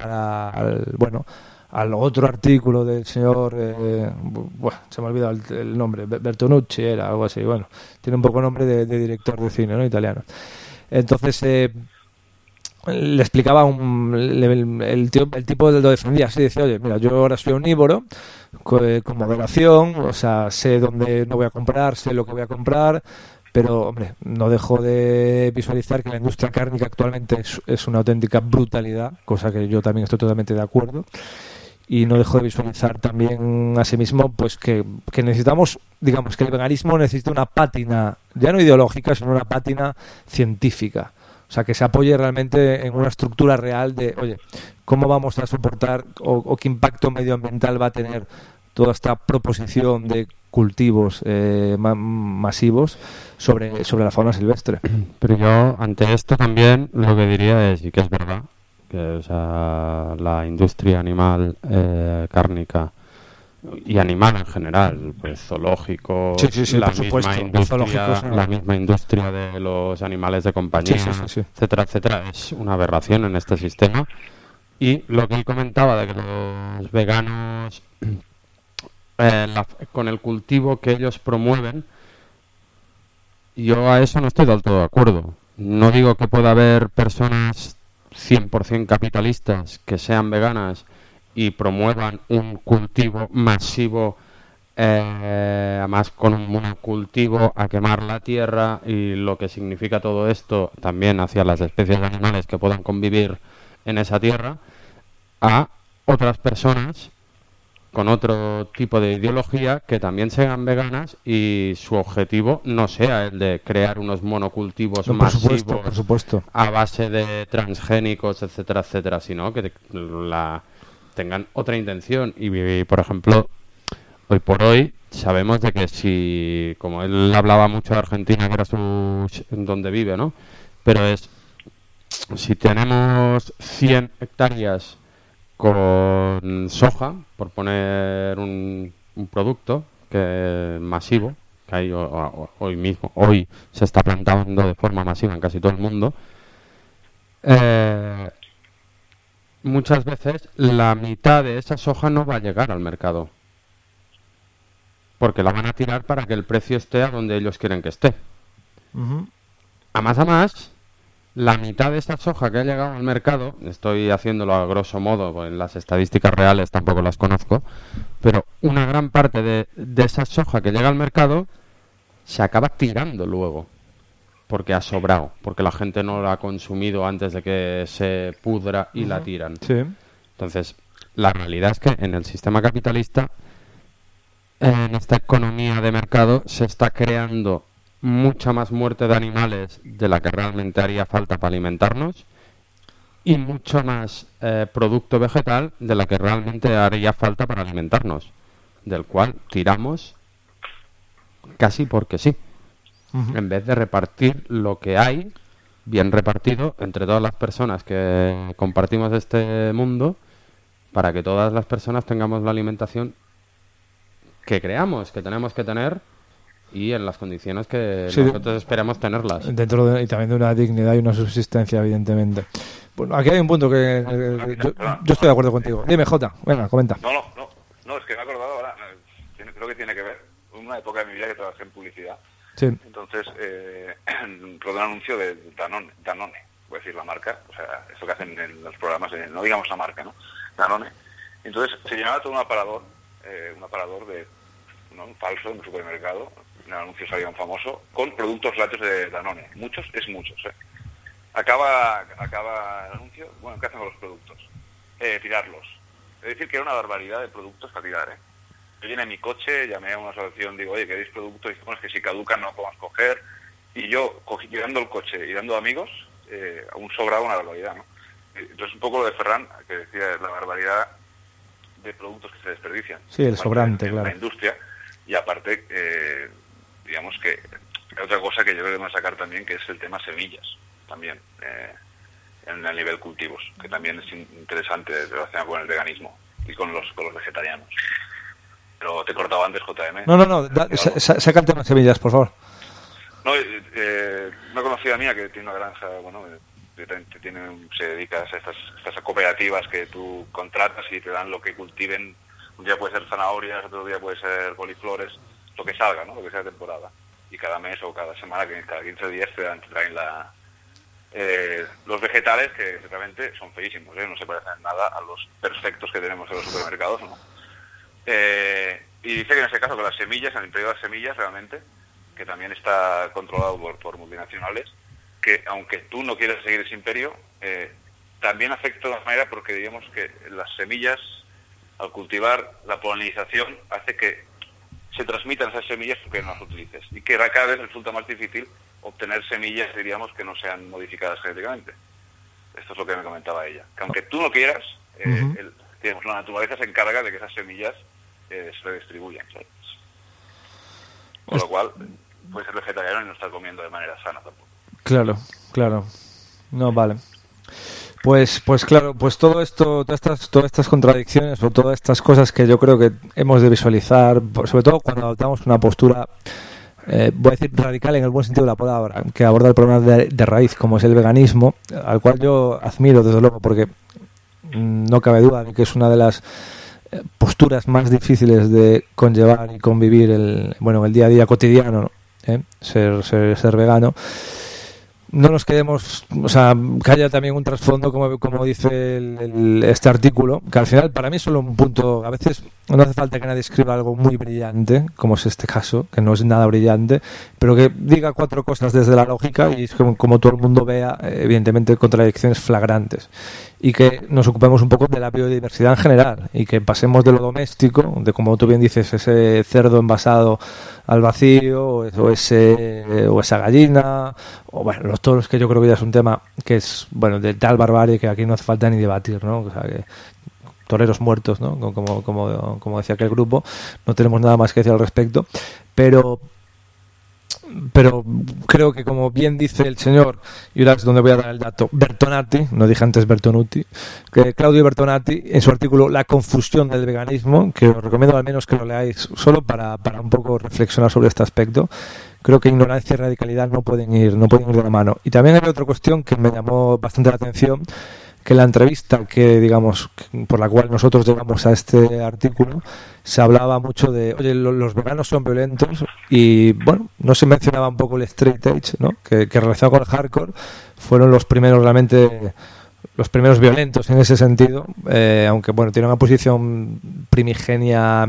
al otro artículo del señor, se me ha olvidado el nombre, Bertonucci era, algo así, bueno, tiene un poco nombre de director de cine, ¿no? Italiano. Entonces le explicaba el tipo lo defendía así, decía, oye, mira, yo ahora soy omnívoro con moderación, o sea, sé dónde no voy a comprar, sé lo que voy a comprar, pero, hombre, no dejo de visualizar que la industria cárnica actualmente es una auténtica brutalidad, cosa que yo también estoy totalmente de acuerdo, y no dejo de visualizar también asimismo pues que necesitamos, digamos, que el veganismo necesita una pátina, ya no ideológica, sino una pátina científica. O sea, que se apoye realmente en una estructura real de, oye, ¿cómo vamos a soportar o qué impacto medioambiental va a tener toda esta proposición de cultivos masivos sobre la fauna silvestre? Pero yo, ante esto también, lo que diría es, y que es verdad, que o sea, la industria animal cárnica y animal en general, pues zoológico, sí, la por supuesto, la misma industria de los animales de compañía, sí. etcétera, etcétera, es una aberración en este sistema. Y lo que él comentaba de que los veganos, con el cultivo que ellos promueven, yo a eso no estoy del todo de acuerdo. No digo que pueda haber personas 100% capitalistas que sean veganas y promuevan un cultivo masivo, además con un monocultivo, a quemar la tierra y lo que significa todo esto también hacia las especies de animales que puedan convivir en esa tierra, a otras personas con otro tipo de ideología que también sean veganas y su objetivo no sea el de crear unos monocultivos masivos por supuesto. a base de transgénicos, etcétera, etcétera, sino que tengan otra intención. Y, por ejemplo, hoy por hoy sabemos de que si, como él hablaba mucho de Argentina, que era donde vive, ¿no? Pero si tenemos 100 hectáreas con soja, por poner un producto masivo, que hay hoy se está plantando de forma masiva en casi todo el mundo, muchas veces la mitad de esa soja no va a llegar al mercado, porque la van a tirar para que el precio esté a donde ellos quieren que esté. Uh-huh. A más, la mitad de esa soja que ha llegado al mercado, estoy haciéndolo a grosso modo, pues en las estadísticas reales tampoco las conozco, pero una gran parte de esa soja que llega al mercado se acaba tirando luego, porque ha sobrado, porque la gente no la ha consumido antes de que se pudra y la tiran. Sí. Entonces, la realidad es que en el sistema capitalista, en esta economía de mercado, se está creando mucha más muerte de animales de la que realmente haría falta para alimentarnos y mucho más producto vegetal de la que realmente haría falta para alimentarnos, del cual tiramos casi porque sí. Uh-huh. En vez de repartir lo que hay, bien repartido, entre todas las personas que compartimos este mundo, para que todas las personas tengamos la alimentación que creamos que tenemos que tener y en las condiciones que nosotros esperamos tenerlas. Y también de una dignidad y una subsistencia, evidentemente. Bueno, aquí hay un punto que yo estoy de acuerdo contigo. Dime, Jota, venga, comenta. No, es que me he acordado ahora, creo que tiene que ver con una época de mi vida que trabajé en publicidad. Sí. Entonces, rodé un anuncio de Danone, voy a decir la marca, o sea, eso que hacen en los programas, no digamos la marca, ¿no? Danone. Entonces, se llamaba todo un aparador de un falso en un supermercado, en el anuncio salía un famoso, con productos lácteos de Danone. Muchos. Acaba el anuncio, bueno, ¿qué hacen con los productos? Tirarlos. Es decir, que era una barbaridad de productos para tirar, Yo llené mi coche, llamé a una asociación, digo, oye, ¿queréis productos? Y dijimos que si caducan no podemos coger. Y yo, dando el coche y dando amigos, aún sobraba una barbaridad, ¿no? Entonces, un poco lo de Ferran, que decía la barbaridad de productos que se desperdician. Sí, el sobrante, claro. La industria. Y aparte, digamos que hay otra cosa que yo creo que vamos a sacar también, que es el tema semillas, también, en el nivel cultivos, que también es interesante relacionado con el veganismo y con los vegetarianos. Pero te he cortado antes, JM. No, saca el tema semillas, por favor. No, una conocida mía que tiene una granja, bueno, se dedica a estas cooperativas que tú contratas y te dan lo que cultiven. Un día puede ser zanahorias, otro día puede ser coliflores, lo que salga, ¿no? Lo que sea de temporada. Y cada mes o cada semana, cada 15 días te traen los vegetales, que realmente son feísimos, no se parecen en nada a los perfectos que tenemos en los supermercados, ¿no? Y dice que en ese caso que las semillas, en el periodo de las semillas realmente, que también está controlado por multinacionales, que aunque tú no quieras seguir ese imperio, también afecta de una manera porque digamos que las semillas, al cultivar la polinización, hace que se transmitan esas semillas porque no las utilices, y que cada vez resulta más difícil obtener semillas, diríamos, que no sean modificadas genéticamente. Esto es lo que me comentaba ella, que aunque tú no quieras, digamos, la naturaleza se encarga de que esas semillas se redistribuyan, ¿sabes? Con lo cual, puede ser vegetariano y no estar comiendo de manera sana tampoco. Claro. No, vale. Pues claro, pues todo esto, todas estas contradicciones o todas estas cosas que yo creo que hemos de visualizar, sobre todo cuando adoptamos una postura, voy a decir radical en el buen sentido de la palabra, que aborda el problema de raíz, como es el veganismo, al cual yo admiro desde luego, porque no cabe duda de que es una de las posturas más difíciles de conllevar y convivir el día a día cotidiano, ¿no? Ser vegano. No nos quedemos, o sea, que haya también un trasfondo, como dice este artículo, que al final para mí es solo un punto. A veces no hace falta que nadie escriba algo muy brillante, como es este caso, que no es nada brillante, pero que diga 4 cosas desde la lógica y como todo el mundo vea, evidentemente, contradicciones flagrantes. Y que nos ocupemos un poco de la biodiversidad en general y que pasemos de lo doméstico, de como tú bien dices, ese cerdo envasado al vacío o esa gallina, o bueno, todos los que yo creo que ya es un tema que es, bueno, de tal barbarie que aquí no hace falta ni debatir, ¿no? O sea, que toreros muertos, ¿no? Como decía aquel grupo, no tenemos nada más que decir al respecto, pero creo que, como bien dice el señor, y ahora es donde voy a dar el dato, Bertonati, no dije antes Bertonuti, que Claudio Bertonati, en su artículo La confusión del veganismo, que os recomiendo al menos que lo leáis solo para un poco reflexionar sobre este aspecto, creo que ignorancia y radicalidad no pueden ir de la mano. Y también hay otra cuestión que me llamó bastante la atención, que la entrevista por la cual nosotros llegamos a este artículo, se hablaba mucho de, oye, los veganos son violentos, y bueno, no se mencionaba un poco el straight edge, ¿no? que relacionado con el hardcore fueron los primeros violentos en ese sentido, aunque bueno, tiene una posición primigenia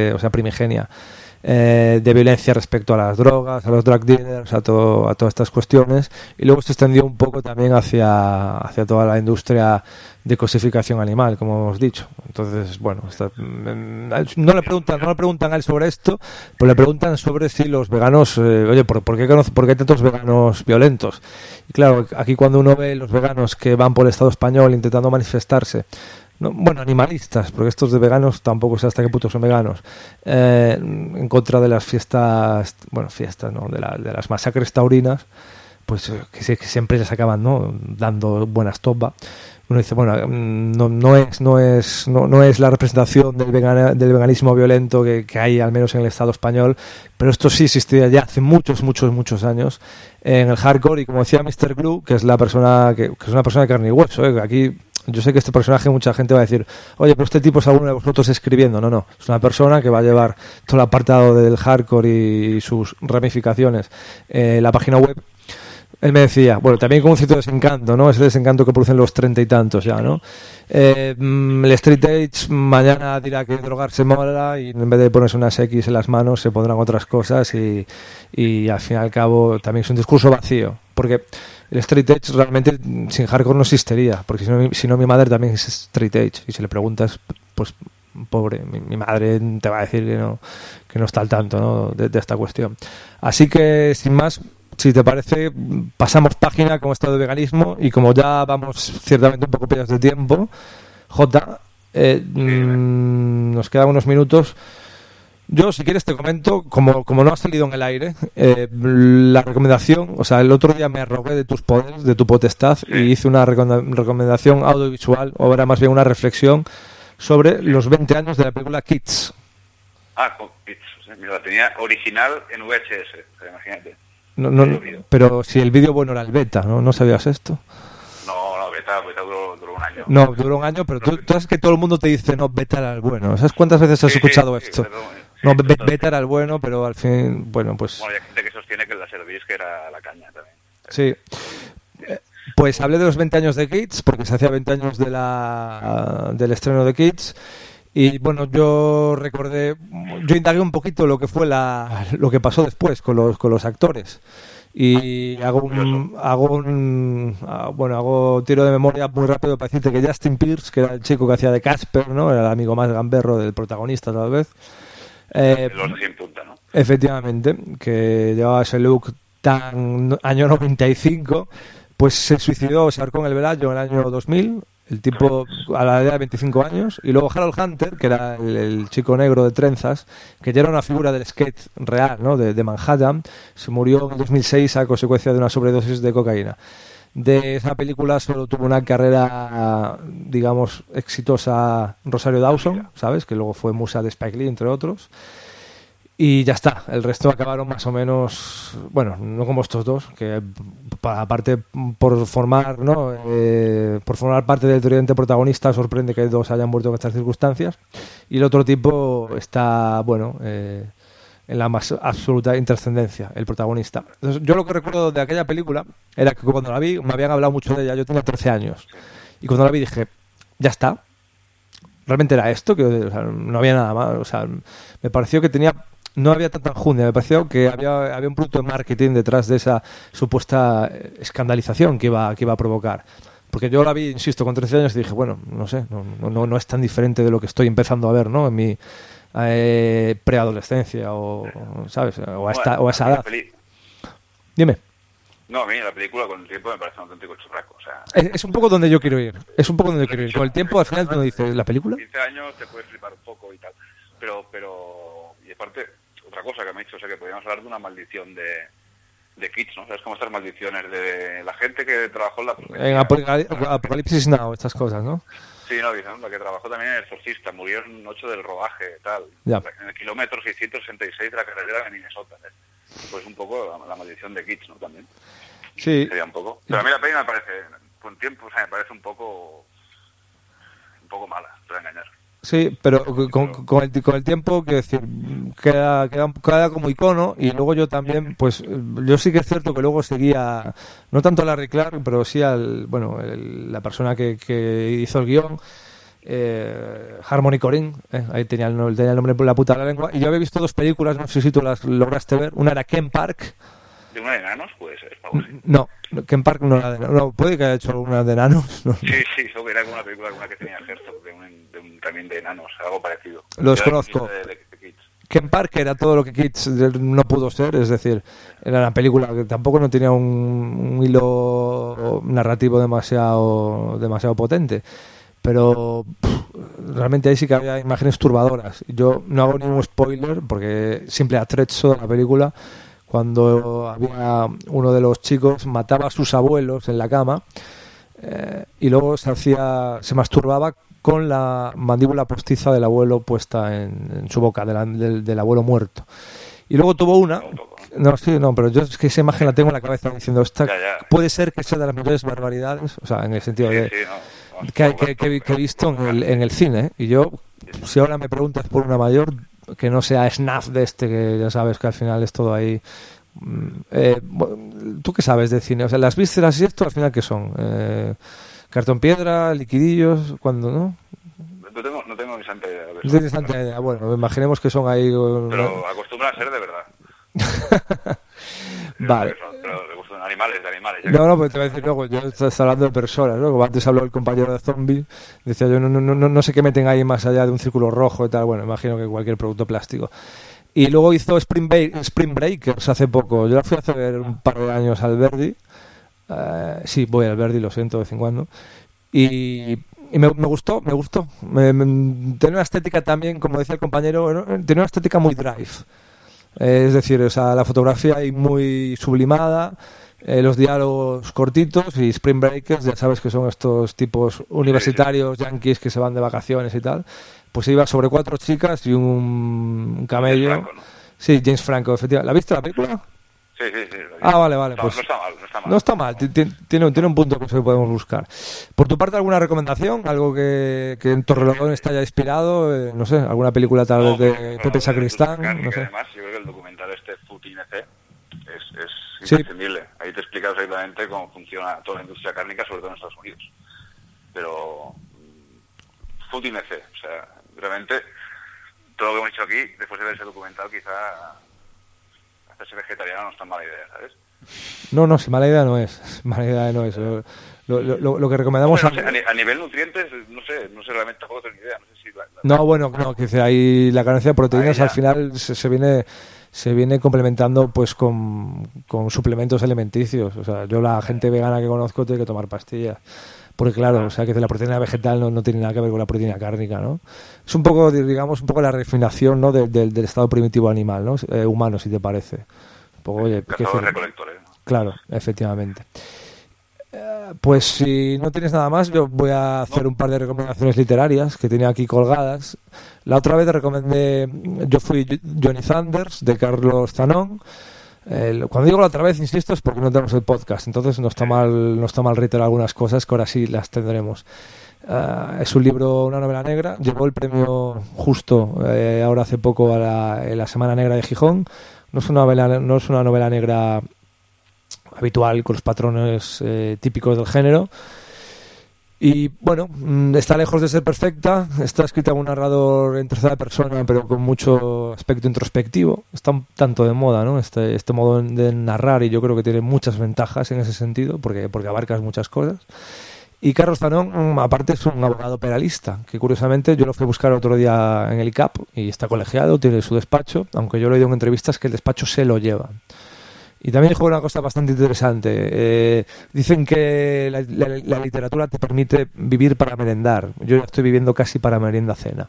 de violencia respecto a las drogas, a los drug dealers, a todas estas cuestiones, y luego se extendió un poco también hacia toda la industria de cosificación animal, como hemos dicho. Entonces, bueno, no le preguntan a él sobre esto, pero le preguntan sobre si los veganos, oye, ¿por qué hay tantos veganos violentos? Y claro, aquí cuando uno ve los veganos que van por el Estado español intentando manifestarse, animalistas, porque estos de veganos tampoco sé hasta qué punto son veganos, en contra de las fiestas, ¿no? de las masacres taurinas, pues que siempre les acaban, ¿no? dando buenas topas. Uno dice, bueno, no es la representación del veganismo violento que hay al menos en el Estado español, pero esto sí existía ya hace muchos años en el hardcore, y como decía Mr. Glue, que es la persona que es una persona de carne y hueso, aquí. Yo sé que este personaje, mucha gente va a decir, oye, pero este tipo es alguno de vosotros escribiendo. No, es una persona que va a llevar todo el apartado del hardcore y sus ramificaciones, la página web. Él me decía, bueno, también con un cierto desencanto, ¿no? Ese desencanto que producen los 30 y tantos ya, ¿no? El Street Edge mañana dirá que drogarse mola, y en vez de ponerse unas X en las manos se pondrán otras cosas, y al fin y al cabo también es un discurso vacío, porque el Street Edge realmente sin hardcore no existiría, porque si no mi madre también es Street Edge, y si le preguntas, pues pobre, mi madre te va a decir que no está al tanto, ¿no? de esta cuestión. Así que, sin más, si te parece, pasamos página con esto de veganismo, y como ya vamos ciertamente un poco pillados de tiempo, Jota, nos quedan unos minutos. Yo, si quieres, te comento, como no ha salido en el aire, la recomendación. O sea, el otro día me arrogué de tus poderes, de tu potestad, y hice una recomendación audiovisual, o era más bien una reflexión sobre los 20 años de la película Kids. Kids. Mira, la tenía original en VHS, imagínate. No, pero si el vídeo bueno era el beta, ¿no sabías esto? No, beta duró un año. No, duró un año, pero tú sabes que todo el mundo te dice, no, beta era el bueno. ¿Sabes cuántas veces has escuchado esto? No, beta era el bueno, pero al fin, bueno, pues... Bueno, hay gente que sostiene que el Laserdisc era la caña también. Sí. Pues hablé de los 20 años de Kids, porque se hacía 20 años del estreno de Kids. Y bueno, yo indagué un poquito lo que fue lo que pasó después con los actores. Y hago tiro de memoria muy rápido para decirte que Justin Pierce, que era el chico que hacía de Casper, ¿no? Era el amigo más gamberro del protagonista tal vez. Los así en punta, ¿no? Efectivamente, que llevaba ese look tan año 95, pues se suicidó, se ahorcó en el Velayo en el año 2000, el tipo a la edad de 25 años, y luego Harold Hunter, que era el chico negro de trenzas, que ya era una figura del skate real, ¿no? de Manhattan, se murió en 2006 a consecuencia de una sobredosis de cocaína. De esa película solo tuvo una carrera, digamos, exitosa Rosario Dawson, ¿sabes? Que luego fue musa de Spike Lee, entre otros. Y ya está, el resto acabaron más o menos, bueno, no como estos dos, que aparte por formar, ¿no? Por formar parte del tridente protagonista, sorprende que dos hayan muerto en estas circunstancias. Y el otro tipo está, bueno, en la más absoluta intrascendencia, el protagonista. Entonces, yo lo que recuerdo de aquella película era que cuando la vi, me habían hablado mucho de ella, yo tenía 13 años, y cuando la vi dije, ya está, realmente era esto, que o sea, no había nada más, o sea, me pareció que no había tanta enjundia, me pareció que había un producto de marketing detrás de esa supuesta escandalización que iba a provocar. Porque yo la vi, insisto, con 13 años y dije, bueno, no sé, no es tan diferente de lo que estoy empezando a ver, ¿no? En mi preadolescencia o, ¿sabes? O a esa edad. Dime. No, a mí la película con el tiempo me parece un auténtico churraco. O sea, es un poco donde yo quiero ir. Con el tiempo, al final, tú me dices, ¿la película? 15 años te puedes flipar un poco y tal. Pero y aparte, otra cosa que me ha dicho, o sea, que podríamos hablar de una maldición de Kids, ¿no? ¿Sabes cómo estas maldiciones de la gente que trabajó en la... En Apocalipsis Now, estas cosas, ¿no? Sí, no, dicen, la que trabajó también en El Exorcista, murieron 8 del rodaje, tal. Ya. En el kilómetro 666 de la carretera de Minnesota, ¿eh? Pues un poco la maldición de Kids, ¿no? También. Sí. Sería un poco. Pero a mí la peli me parece, con tiempo, o sea, me parece un poco mala, te voy a engañar. Sí, pero con el tiempo, quiero decir, queda como icono. Y luego yo también, pues yo sí que es cierto que luego seguía, no tanto a Larry Clark, pero sí la persona que hizo el guión, Harmony Korine, ahí tenía el nombre por la puta de la lengua. Y yo había visto dos películas, no sé si tú las lograste ver. Una era Ken Park. ¿De una de enanos? Puede ser, algo así. No, Ken Park no era de enanos. No, puede que haya hecho alguna de enanos. No. Sí, creo que era como una película que tenía Herzog, también de enanos, algo parecido. Los conozco. De Kids. Ken Park era todo lo que Kids no pudo ser, es decir, era una película que tampoco no tenía un hilo narrativo demasiado potente. Pero realmente ahí sí que había imágenes turbadoras. Yo no hago ningún spoiler porque simple attrezzo de la película, cuando había uno de los chicos mataba a sus abuelos en la cama y luego se masturbaba con la mandíbula postiza del abuelo puesta en su boca, del abuelo muerto. Y luego tuvo una... No, pero yo es que esa imagen la tengo en la cabeza diciendo, esta puede ser que sea de las mayores barbaridades, o sea, en el sentido de... Que he visto en el cine. Y yo, si ahora me preguntas por una mayor, que no sea Snuff de que ya sabes que al final es todo ahí. ¿Tú qué sabes de cine? O sea, las vísceras y esto al final ¿qué son? ¿Cartón piedra? ¿Liquidillos? ¿Cuándo no? No tengo ni santa idea. No tienes santa idea. Bueno, imaginemos que son ahí... Pero acostumbran a ser de verdad. Vale. Pero de animales. No, pues te voy a decir luego, yo estás hablando de personas, ¿no? Como antes habló el compañero de Zombie, decía yo, no sé qué meten ahí más allá de un círculo rojo y tal, bueno, imagino que cualquier producto plástico. Y luego hizo Spring Breakers hace poco, yo la fui a hacer un par de años al Verdi, sí, voy al Verdi, lo siento, de vez en cuando, y me gustó, tenía una estética también, como decía el compañero, tenía una estética muy drive. Es decir, o sea, la fotografía ahí muy sublimada, los diálogos cortitos, y Spring Breakers, ya sabes que son estos tipos universitarios, yankees que se van de vacaciones y tal, pues iba sobre 4 chicas y un camello. James Franco, ¿no? Sí, James Franco, efectivamente. ¿La viste la película? Sí. Vale. No, Pues no está mal. no está mal. Tiene un punto que podemos buscar. Por tu parte, ¿alguna recomendación? ¿Algo que en Torrelodones te haya inspirado? No sé, ¿alguna película tal vez de Pepe Sacristán? No sé. Además, yo creo que el documental Food INC es Sí. imprescindible. Ahí te explica exactamente cómo funciona toda la industria cárnica, sobre todo en Estados Unidos. Pero Food INC, o sea, realmente todo lo que hemos hecho aquí, después de ver ese documental, quizá hacerse vegetariano no es tan mala idea, ¿sabes? No, si mala idea no es. Mala idea no es. Lo que recomendamos... Bueno, a nivel nutrientes, no sé realmente, tampoco tengo ni idea. No sé si que dice ahí la carencia de proteínas ya. al final se viene complementando pues con suplementos alimenticios. O sea, yo la gente vegana que conozco tiene que tomar pastillas. Porque claro, o sea, que la proteína vegetal no tiene nada que ver con la proteína cárnica, ¿no? Es un poco, digamos, la refinación, ¿no? del estado primitivo animal, ¿no? Humano, si te parece. Un poco, oye, cazadores-recolectores, ¿no? Claro, efectivamente. Pues si no tienes nada más, yo voy a hacer un par de recomendaciones literarias que tenía aquí colgadas. La otra vez te recomendé Yo fui Johnny Thunders, de Carlos Zanón. Cuando digo la otra vez, insisto, es porque no tenemos el podcast, entonces no está mal reiterar algunas cosas que ahora sí las tendremos. Es un libro, una novela negra, llevó el premio justo ahora hace poco en la Semana Negra de Gijón. No es una novela negra habitual con los patrones típicos del género. Y bueno, está lejos de ser perfecta, está escrita por un narrador en tercera persona, pero con mucho aspecto introspectivo. Está un tanto de moda, ¿no? Este modo de narrar, y yo creo que tiene muchas ventajas en ese sentido, porque abarcas muchas cosas. Y Carlos Zanón, aparte, es un abogado penalista, que curiosamente yo lo fui a buscar otro día en el ICAP, y está colegiado, tiene su despacho, aunque yo lo he oído en entrevistas que el despacho se lo lleva. Y también dijo una cosa bastante interesante. Dicen que la literatura te permite vivir para merendar. Yo ya estoy viviendo casi para merienda-cena.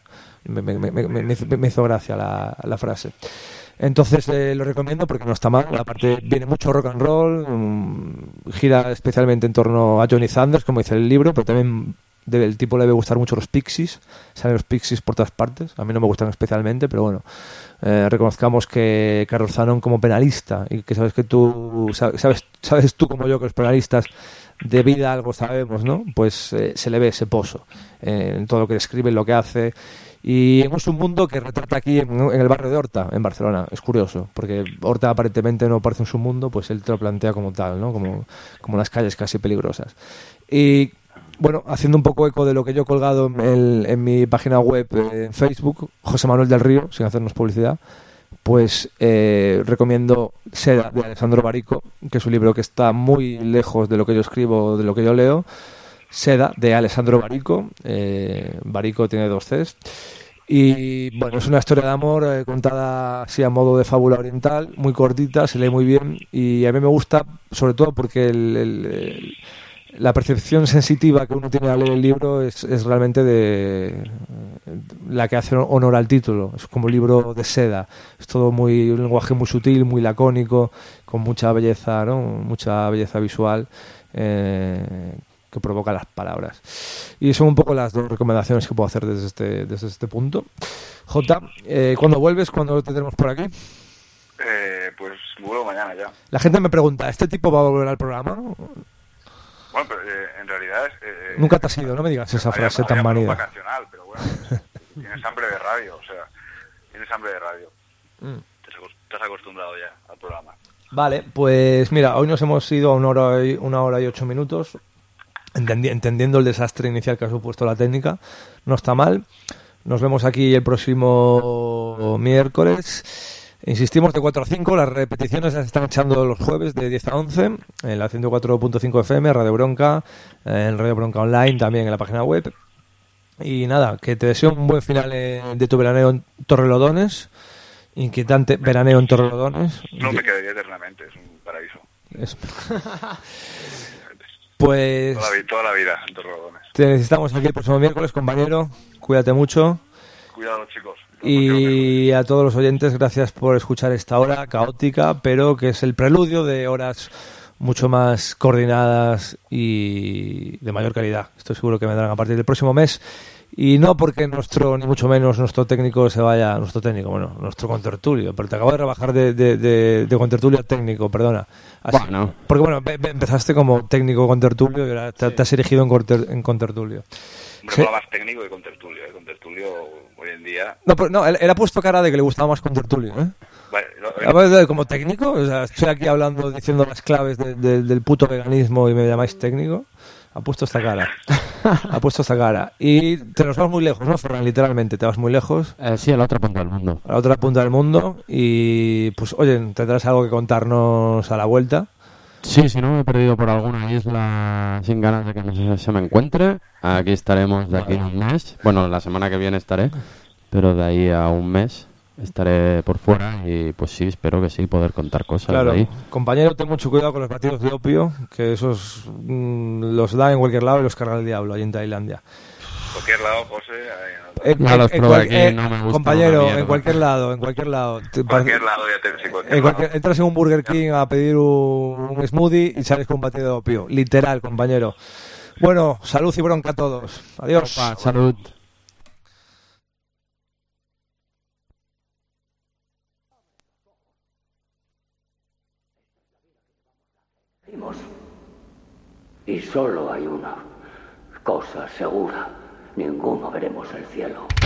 Me hizo gracia la frase. Entonces lo recomiendo porque no está mal. Aparte viene mucho rock and roll, gira especialmente en torno a Johnny Thunders, como dice el libro, pero también el tipo le debe gustar mucho los Pixies. Salen los Pixies por todas partes. A mí no me gustan especialmente, pero bueno. Reconozcamos que Carlos Zanón, como penalista, y que sabes que tú sabes tú como yo que los penalistas de vida algo sabemos, ¿no? Pues se le ve ese pozo en todo lo que escribe, en lo que hace. Y es un mundo que retrata aquí en el barrio de Horta, en Barcelona. Es curioso, porque Horta aparentemente no parece un submundo, pues él te lo plantea como tal, ¿no? Como unas calles casi peligrosas. Y bueno, haciendo un poco eco de lo que yo he colgado en mi página web en Facebook, José Manuel del Río, sin hacernos publicidad, pues recomiendo Seda, de Alessandro Barico, que es un libro que está muy lejos de lo que yo escribo, de lo que yo leo. Seda, de Alessandro Barico. Barico tiene 2 Cs. Y bueno, es una historia de amor contada así a modo de fábula oriental, muy cortita, se lee muy bien, y a mí me gusta sobre todo porque la percepción sensitiva que uno tiene al leer el libro es realmente de la que hace honor al título. Es como un libro de seda. Es todo un lenguaje muy sutil, muy lacónico, con mucha belleza, ¿no? Mucha belleza visual que provoca las palabras. Y son un poco las 2 recomendaciones que puedo hacer desde este punto. Jota, ¿cuándo vuelves? ¿Cuándo te tenemos por aquí? Pues vuelvo mañana ya. La gente me pregunta, ¿este tipo va a volver al programa? Bueno, pero en realidad... Nunca te has ido, no me digas esa frase tan manida. Vacacional, pero bueno, tienes hambre de radio, o sea, tienes hambre de radio. Te has acostumbrado ya al programa. Vale, pues mira, hoy nos hemos ido a 1 hora y 8 minutos, entendiendo el desastre inicial que ha supuesto la técnica. No está mal. Nos vemos aquí el próximo miércoles. Insistimos, de 4 a 5, las repeticiones las están echando los jueves de 10 a 11 en la 104.5 FM, Radio Bronca, en Radio Bronca Online, también en la página web. Y nada, que te deseo un buen final de tu veraneo en Torrelodones, inquietante veraneo en Torrelodones. No me quedaría eternamente, es un paraíso. Pues toda la vida en Torrelodones. Te necesitamos aquí el próximo miércoles, compañero. Cuídate mucho. Cuidado, chicos. Y a todos los oyentes, gracias por escuchar esta hora caótica, pero que es el preludio de horas mucho más coordinadas y de mayor calidad. Estoy seguro que vendrán a partir del próximo mes. Y no porque ni mucho menos nuestro técnico se vaya, nuestro contertulio, pero te acabo de rebajar de contertulio a técnico, perdona. Así, Bueno. Porque empezaste como técnico contertulio y ahora te has erigido en contertulio. Hombre, Sí. mola más técnico que contertulio, ¿eh? Contertulio hoy en día... No, pero no, él ha puesto cara de que le gustaba más contertulio, ¿eh? Bueno, Como técnico, o sea, estoy aquí hablando, diciendo las claves del puto veganismo y me llamáis técnico. Ha puesto esta cara. Ha puesto esta cara. Y te nos vas muy lejos, ¿no, Ferran? Literalmente, te vas muy lejos. Sí, a la otra punta del mundo. A la otra punta del mundo. Y pues, oye, tendrás algo que contarnos a la vuelta. Sí, si no me he perdido por alguna isla sin ganas de que se me encuentre, aquí estaremos de aquí a un mes. Bueno, la semana que viene estaré, pero de ahí a un mes estaré por fuera y pues sí, espero que sí, poder contar cosas Claro, de ahí. compañero, ten mucho cuidado con los batidos de opio, que esos los da en cualquier lado y los carga el diablo, allí en Tailandia. cualquier lado, José... ahí, Ya los probé aquí, no me gusta compañero, una mierda. en cualquier lado. cualquier lado, ya te... sí, cualquier lado. Entras en un Burger King a pedir un smoothie y sales con un batido de opio. Literal, compañero. Bueno, salud y bronca a todos. Adiós. Opa, salud. Y solo hay una cosa segura. Ninguno veremos el cielo.